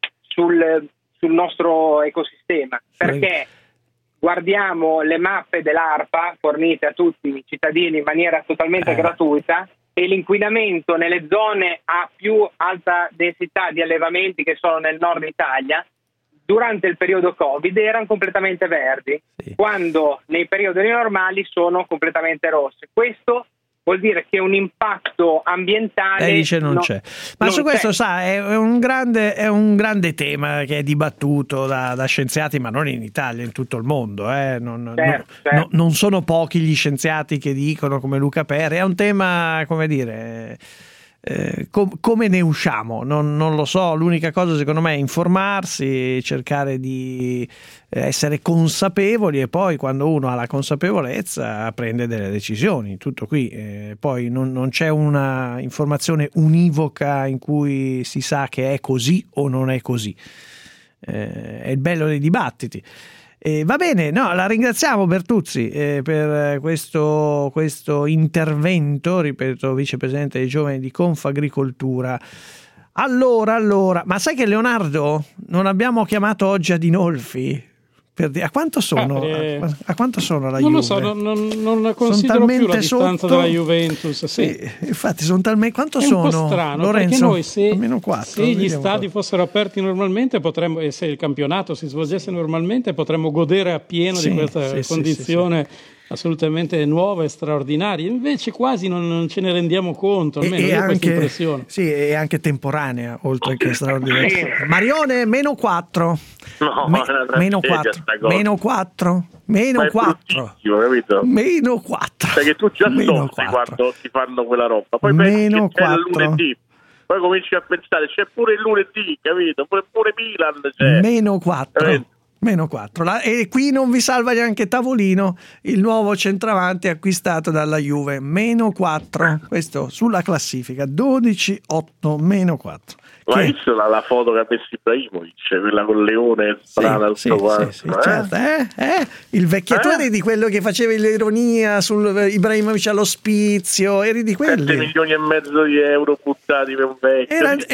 nostro ecosistema, perché guardiamo le mappe dell'ARPA fornite a tutti i cittadini in maniera totalmente gratuita, e l'inquinamento nelle zone a più alta densità di allevamenti, che sono nel nord Italia, durante il periodo Covid erano completamente verdi, quando nei periodi normali sono completamente rosse. Questo vuol dire che un impatto ambientale dice non c'è. Ma su questo sa, è un grande tema che è dibattuto da scienziati, ma non in Italia, in tutto il mondo. Certo. Non sono pochi gli scienziati che dicono, come Luca Perri, è un tema, come dire, come ne usciamo? Non lo so. L'unica cosa secondo me è informarsi, cercare di essere consapevoli, e poi quando uno ha la consapevolezza prende delle decisioni. Tutto qui. Poi non c'è una informazione univoca in cui si sa che è così o non è così. È il bello dei dibattiti. Va bene, la ringraziamo Bertuzzi per questo intervento, ripeto, vicepresidente dei giovani di Confagricoltura. Allora, ma sai che Leonardo non abbiamo chiamato oggi Adinolfi? A quanto sono? A quanto sono la Juve? Non lo so, non considero più la distanza della Juventus. Sì. Infatti sono talmente. Quanto è sono? Un po' strano, Lorenzo, perché noi se gli stadi 4. fossero aperti normalmente potremmo, e se il campionato si svolgesse normalmente, potremmo godere appieno di questa condizione assolutamente nuova e straordinaria. Invece quasi non ce ne rendiamo conto, almeno io ho questa impressione. Sì, è anche temporanea, oltre che straordinaria. Marione, -4. No, -4. Perché tu già soffi quando ti fanno quella roba, poi pensi che c'è il lunedì, poi cominci a pensare c'è pure il lunedì, capito? Pure Milan c'è. -4. E qui non vi salva neanche Tavolino, il nuovo centravanti acquistato dalla Juve. -4. Questo sulla classifica, 12-8, -4. Ma hai visto la foto che ha messo Ibrahimovic, quella con Leone strana, sì, certo. Il vecchietto, eri di quello che faceva l'ironia sul Ibrahimovic all'ospizio, eri di quelli. 7,5 milioni di euro buttati per un vecchio.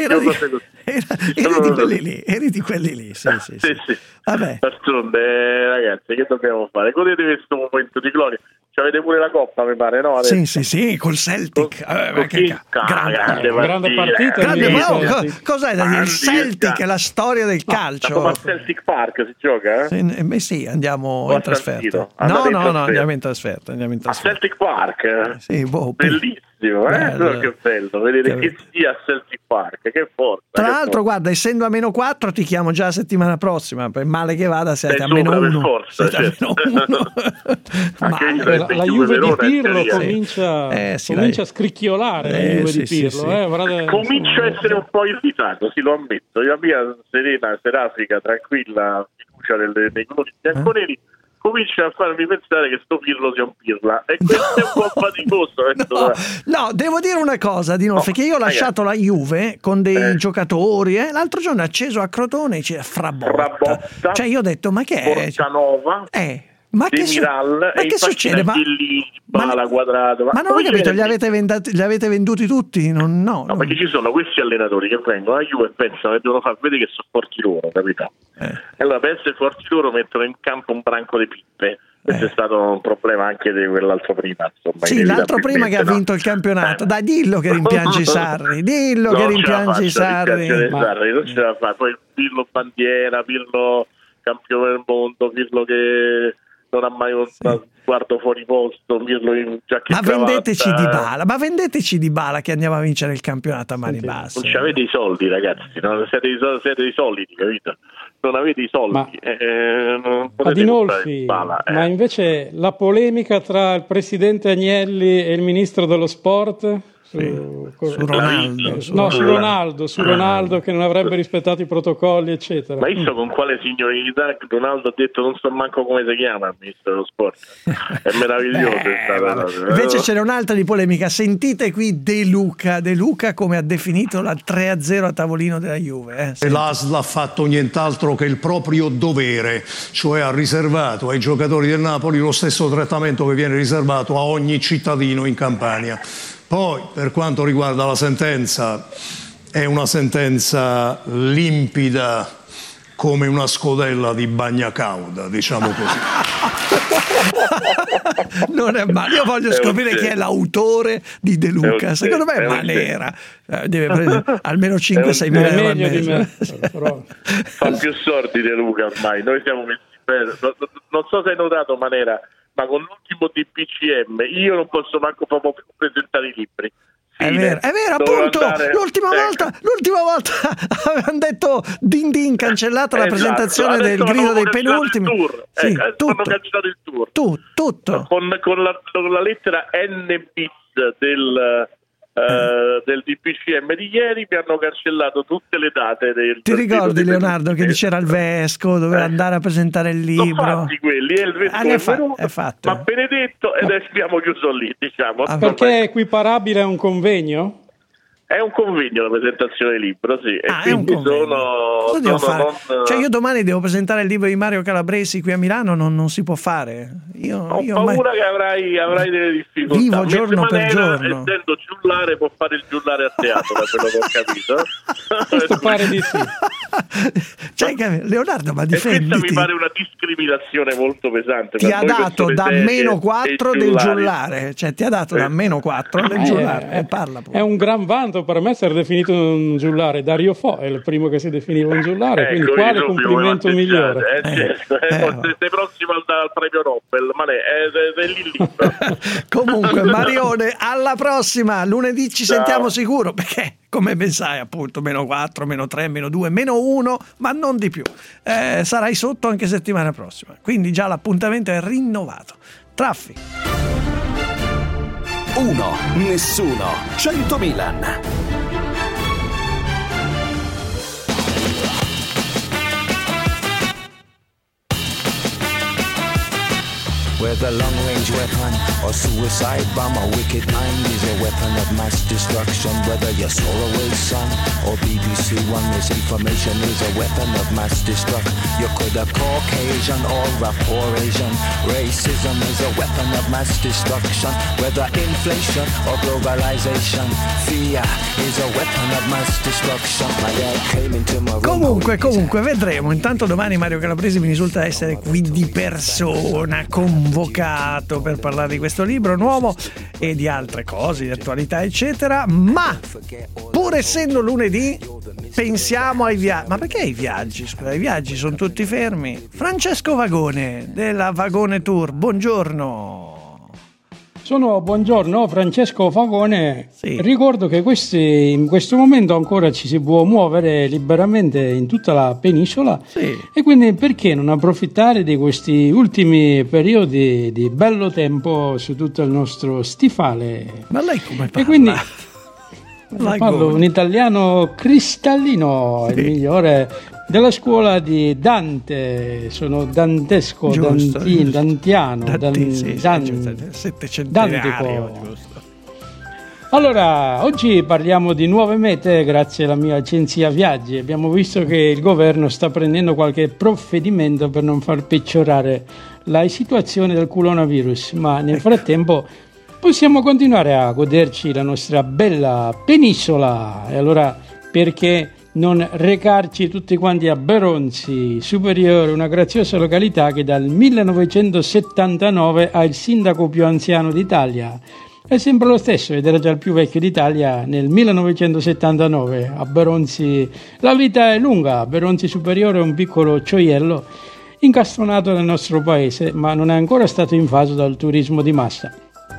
Eri di quelli lì, sì. Vabbè. D'altronde, ragazzi, che dobbiamo fare? Godete questo momento di gloria. Avete pure la coppa, mi pare, no? Adesso. Sì, col Celtic. Grande partita. Cos'è da dire? Il Celtic è la storia del calcio. Ma al Celtic Park si gioca? Sì, andiamo in trasferta. No, andiamo in trasferta. A Celtic Park? Sì, bellissimo. bellissimo, che bello vedere che sia a Celtic Park, che forza. Tra l'altro, guarda, essendo a -4 ti chiamo già la settimana prossima, per male che vada siete a -1. Forza, certo. La Juve di Pirlo comincia a scricchiolare, la Juve di Pirlo. Comincio a essere un po' irritato, sì, lo ammetto. La mia serena, serafica, tranquilla fiducia nei colori bianconeri comincia a farmi pensare che sto Pirlo sia un pirla, e questo è un po' faticoso. No, devo dire una cosa, perché io ho lasciato la Juve con dei giocatori, l'altro giorno acceso a Crotone e c'era Frabotta. Cioè io ho detto, ma che è? Portanova, ma che succede? Quadrato. Ma non ho capito, li avete venduti tutti? No, perché ci sono questi allenatori che vengono a Juve e pensano che devono far vedere che sono forti loro, capito? Allora, per essere forti loro mettono in campo un branco di pippe. Questo è stato un problema anche di quell'altro prima, insomma. Sì, l'altro prima che ha vinto il campionato. Dai, dillo che rimpiangi Sarri. Non ce la fa. Poi Pirlo bandiera, Pirlo campione del mondo, Pirlo che non ha mai un sguardo fuori posto, Pirlo in giacca e cravatta. vendeteci Dybala che andiamo a vincere il campionato a mani basse. Non avete i soldi, ragazzi, siete i solidi, capito? Non avete i soldi, non potete Adinolfi, ma invece la polemica tra il presidente Agnelli e il ministro dello sport su Ronaldo che non avrebbe rispettato i protocolli, eccetera. Ma io so con quale signorità Ronaldo ha detto non so manco come si chiama il ministro dello sport. È meraviglioso. Invece c'era un'altra di polemica, sentite qui De Luca come ha definito la 3-0 a tavolino della Juve. L'ASL ha fatto nient'altro che il proprio dovere, cioè ha riservato ai giocatori del Napoli lo stesso trattamento che viene riservato a ogni cittadino in Campania. Poi, per quanto riguarda la sentenza, è una sentenza limpida come una scodella di Bagnacauda, diciamo così. Non è male. Io voglio scoprire chi è l'autore di De Luca. Secondo me è Manera. Deve prendere almeno 5-6 mila euro al mese. Fa più sordi De Luca ormai. Noi siamo messi bene. Non so se hai notato, Manera, ma con l'ultimo DPCM io non posso manco proprio più presentare i libri. È vero, appunto. L'ultima volta avevano detto din cancellata la presentazione del grido dei penultimi. Hanno cancellato il tour. Tutto. Con la lettera N bis del DPCM di ieri mi hanno cancellato tutte le date del. Ti ricordi, Leonardo, che c'era il Vescovo, doveva andare a presentare il libro? Sono fatti quelli, è il Vescovo è fatto. Ma benedetto, ed abbiamo chiuso lì, diciamo. Perché è equiparabile a un convegno? È un convegno la presentazione del libro, sì. E quindi Cioè io domani devo presentare il libro di Mario Calabresi qui a Milano, non si può fare. Ho paura che avrai delle difficoltà. Vivo giorno per giorno. Essendo giullare può fare il giullare a teatro, da quello che ho capito. Questo pare di sì. Cioè, Leonardo, ma difenditi. Questa mi pare una discriminazione molto pesante. Ti ha dato da -4 del giullare, cioè ti ha dato da -4 del giullare. Parla pure. È un gran vanto per me essere definito un giullare. Dario Fo è il primo che si definiva un giullare, quindi quale complimento migliore? Sei prossimo al premio Nobel, ma è lì. Comunque, Marione, alla prossima. Lunedì ci sentiamo sicuro, perché come ben sai, appunto, -4, -3, -2, -1, ma non di più. Sarai sotto anche settimana prossima, quindi già l'appuntamento è rinnovato. Traffi. 1, nessuno, 100 Milan. Whether long-range weapon or suicide bomb, a wicked mind is a weapon of mass destruction. Whether you're Solarway Sun or BBC One, misinformation is a weapon of mass destruction. You could have Caucasian or a poor Asian. Racism is a weapon of mass destruction. Whether inflation or globalization, fear is a weapon of mass destruction. My dad came into my room. Comunque vedremo. Intanto domani Mario Calabresi mi risulta essere qui di persona, convocato per parlare di questo libro nuovo e di altre cose, di attualità eccetera, ma pur essendo lunedì pensiamo ai viaggi. Ma perché i viaggi? Scusa, i viaggi sono tutti fermi. Francesco Vagone della Vagone Tour, buongiorno. Buongiorno, Francesco Fagone. Sì. Ricordo che in questo momento ancora ci si può muovere liberamente in tutta la penisola, sì. E quindi perché non approfittare di questi ultimi periodi di bello tempo su tutto il nostro stivale? Ma lei come parla? E quindi parlo un italiano cristallino, sì. Il migliore della scuola di Dante. Sono dantesco, giusto, dantiano, settecentenario, giusto. Allora, oggi parliamo di nuove mete grazie alla mia agenzia viaggi. Abbiamo visto che il governo sta prendendo qualche provvedimento per non far peggiorare la situazione del coronavirus, ma nel frattempo possiamo continuare a goderci la nostra bella penisola. E allora perché non recarci tutti quanti a Beronzi Superiore, una graziosa località che dal 1979 ha il sindaco più anziano d'Italia. È sempre lo stesso ed era già il più vecchio d'Italia nel 1979. A Beronzi la vita è lunga. Beronzi Superiore è un piccolo gioiello incastronato nel nostro paese, ma non è ancora stato invaso dal turismo di massa.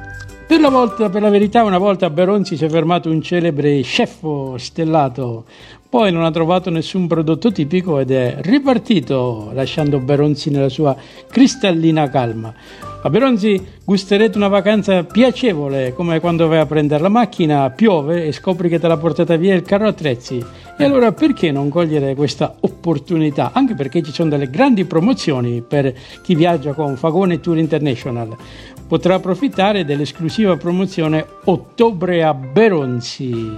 Per la verità, una volta a Beronzi si è fermato un celebre chef stellato, poi non ha trovato nessun prodotto tipico ed è ripartito, lasciando Beronzi nella sua cristallina calma. A Beronzi gusterete una vacanza piacevole, come quando vai a prendere la macchina, piove e scopri che te l'ha portata via il carro attrezzi. E allora perché non cogliere questa opportunità? Anche perché ci sono delle grandi promozioni per chi viaggia con Fagone Tour International. Potrà approfittare dell'esclusiva promozione Ottobre a Beronzi.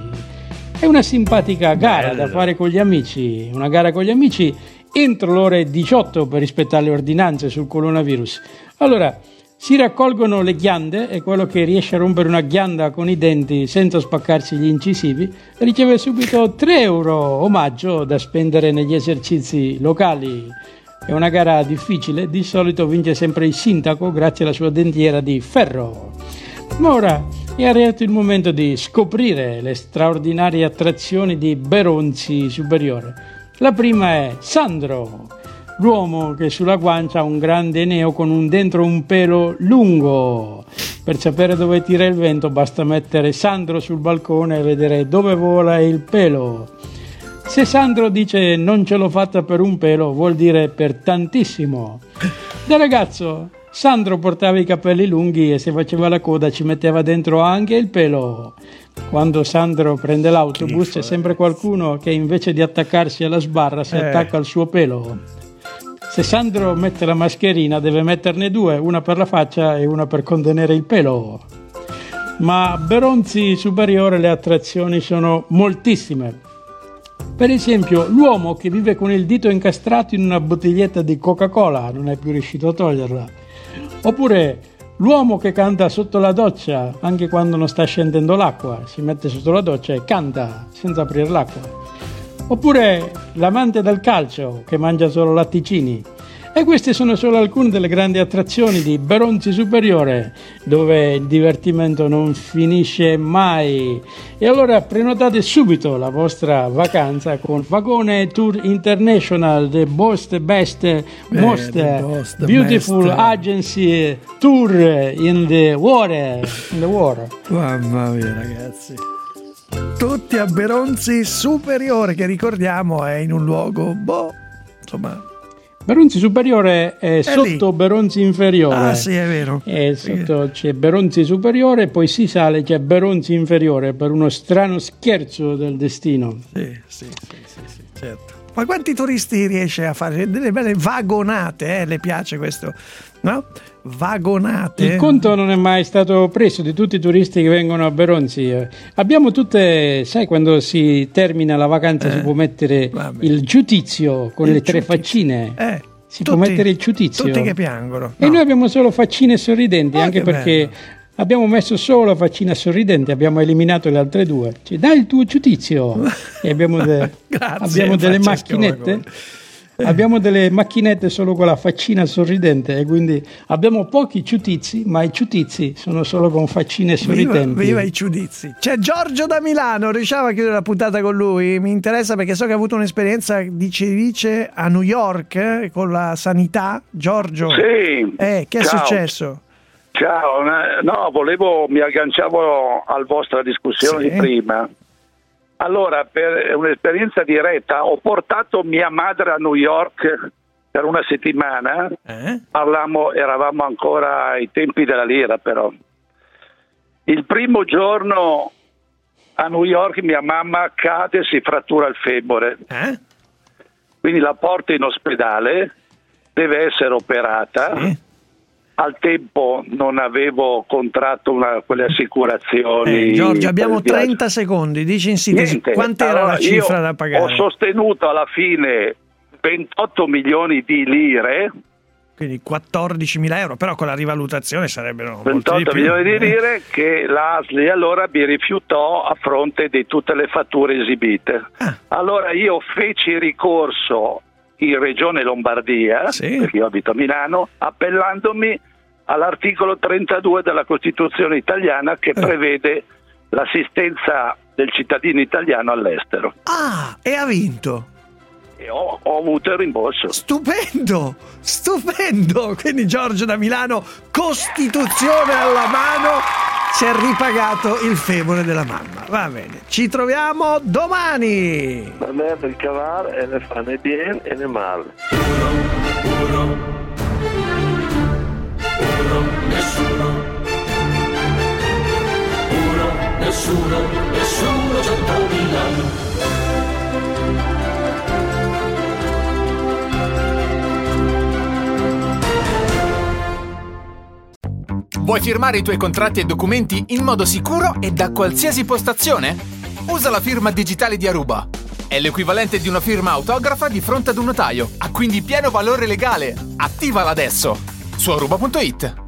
È una simpatica gara da fare con gli amici, una gara con gli amici entro le ore 18 per rispettare le ordinanze sul coronavirus. Allora, si raccolgono le ghiande e quello che riesce a rompere una ghianda con i denti senza spaccarsi gli incisivi riceve subito 3 euro omaggio da spendere negli esercizi locali. È una gara difficile, di solito vince sempre il sindaco grazie alla sua dentiera di ferro. Ma ora è arrivato il momento di scoprire le straordinarie attrazioni di Beronzi Superiore. La prima è Sandro, l'uomo che sulla guancia ha un grande neo con dentro un pelo lungo. Per sapere dove tira il vento basta mettere Sandro sul balcone e vedere dove vola il pelo. Se Sandro dice non ce l'ho fatta per un pelo, vuol dire per tantissimo. Da ragazzo Sandro portava i capelli lunghi e se faceva la coda ci metteva dentro anche il pelo. Quando Sandro prende l'autobus c'è sempre qualcuno che invece di attaccarsi alla sbarra si attacca al suo pelo. Se Sandro mette la mascherina deve metterne 2, una per la faccia e una per contenere il pelo. Ma a Beronzi Superiore le attrazioni sono moltissime. Per esempio, l'uomo che vive con il dito incastrato in una bottiglietta di Coca-Cola, non è più riuscito a toglierla. Oppure l'uomo che canta sotto la doccia, anche quando non sta scendendo l'acqua, si mette sotto la doccia e canta senza aprire l'acqua. Oppure l'amante del calcio che mangia solo latticini. E queste sono solo alcune delle grandi attrazioni di Beronzi Superiore, dove il divertimento non finisce mai. E allora prenotate subito la vostra vacanza con Fagone Tour International, the most beautiful agency tour in the water. Mamma mia, ragazzi. Tutti a Beronzi Superiore, che ricordiamo è in un luogo, insomma. Beronzi Superiore è sotto lì. Beronzi Inferiore. Ah sì, è vero. Sotto c'è Beronzi Superiore, poi si sale, c'è Beronzi Inferiore per uno strano scherzo del destino. Sì, certo. Ma quanti turisti riesce a fare? Delle belle vagonate, le piace questo, no? Vagonate. Il conto non è mai stato preso di tutti i turisti che vengono a Beronzi. Abbiamo tutte, sai, quando si termina la vacanza si può mettere il giudizio con le 3 faccine. Si può mettere il giudizio. Tutti che piangono. No. E noi abbiamo solo faccine sorridenti, anche perché bello. Abbiamo messo solo la faccina sorridente, abbiamo eliminato le altre 2. Dai il tuo giudizio. E abbiamo, abbiamo delle macchinette. Abbiamo delle macchinette solo con la faccina sorridente e quindi abbiamo pochi giudizi, ma i giudizi sono solo con faccine sorridenti. Viva i giudizi. C'è Giorgio da Milano, riusciamo a chiudere la puntata con lui? Mi interessa perché so che ha avuto un'esperienza, dice a New York con la sanità. Giorgio. Sì. Che è successo? Ciao, mi agganciavo alla vostra discussione di prima. Allora, per un'esperienza diretta, ho portato mia madre a New York per una settimana. Eravamo ancora ai tempi della lira, però. Il primo giorno a New York mia mamma cade e si frattura il femore. Quindi la porto in ospedale, deve essere operata. Al tempo non avevo contratto quelle assicurazioni. Giorgio, abbiamo 30 secondi, dici in sintesi quant'era la cifra da pagare? Ho sostenuto alla fine 28 milioni di lire. Quindi 14.000 euro, però con la rivalutazione sarebbero 28 milioni di lire che l'ASLI allora mi rifiutò a fronte di tutte le fatture esibite. Allora io feci ricorso in Regione Lombardia, perché io abito a Milano, appellandomi all'articolo 32 della Costituzione italiana che prevede l'assistenza del cittadino italiano all'estero. E ha vinto. E ho avuto il rimborso. Stupendo! Quindi Giorgio da Milano, Costituzione alla mano, si è ripagato il femore della mamma. Va bene, ci troviamo domani. La mère del caval e ne fa né bien e né mal. Nessuno 100.000. Vuoi firmare i tuoi contratti e documenti in modo sicuro e da qualsiasi postazione? Usa la firma digitale di Aruba. È l'equivalente di una firma autografa di fronte ad un notaio, ha quindi pieno valore legale. Attivala adesso su aruba.it.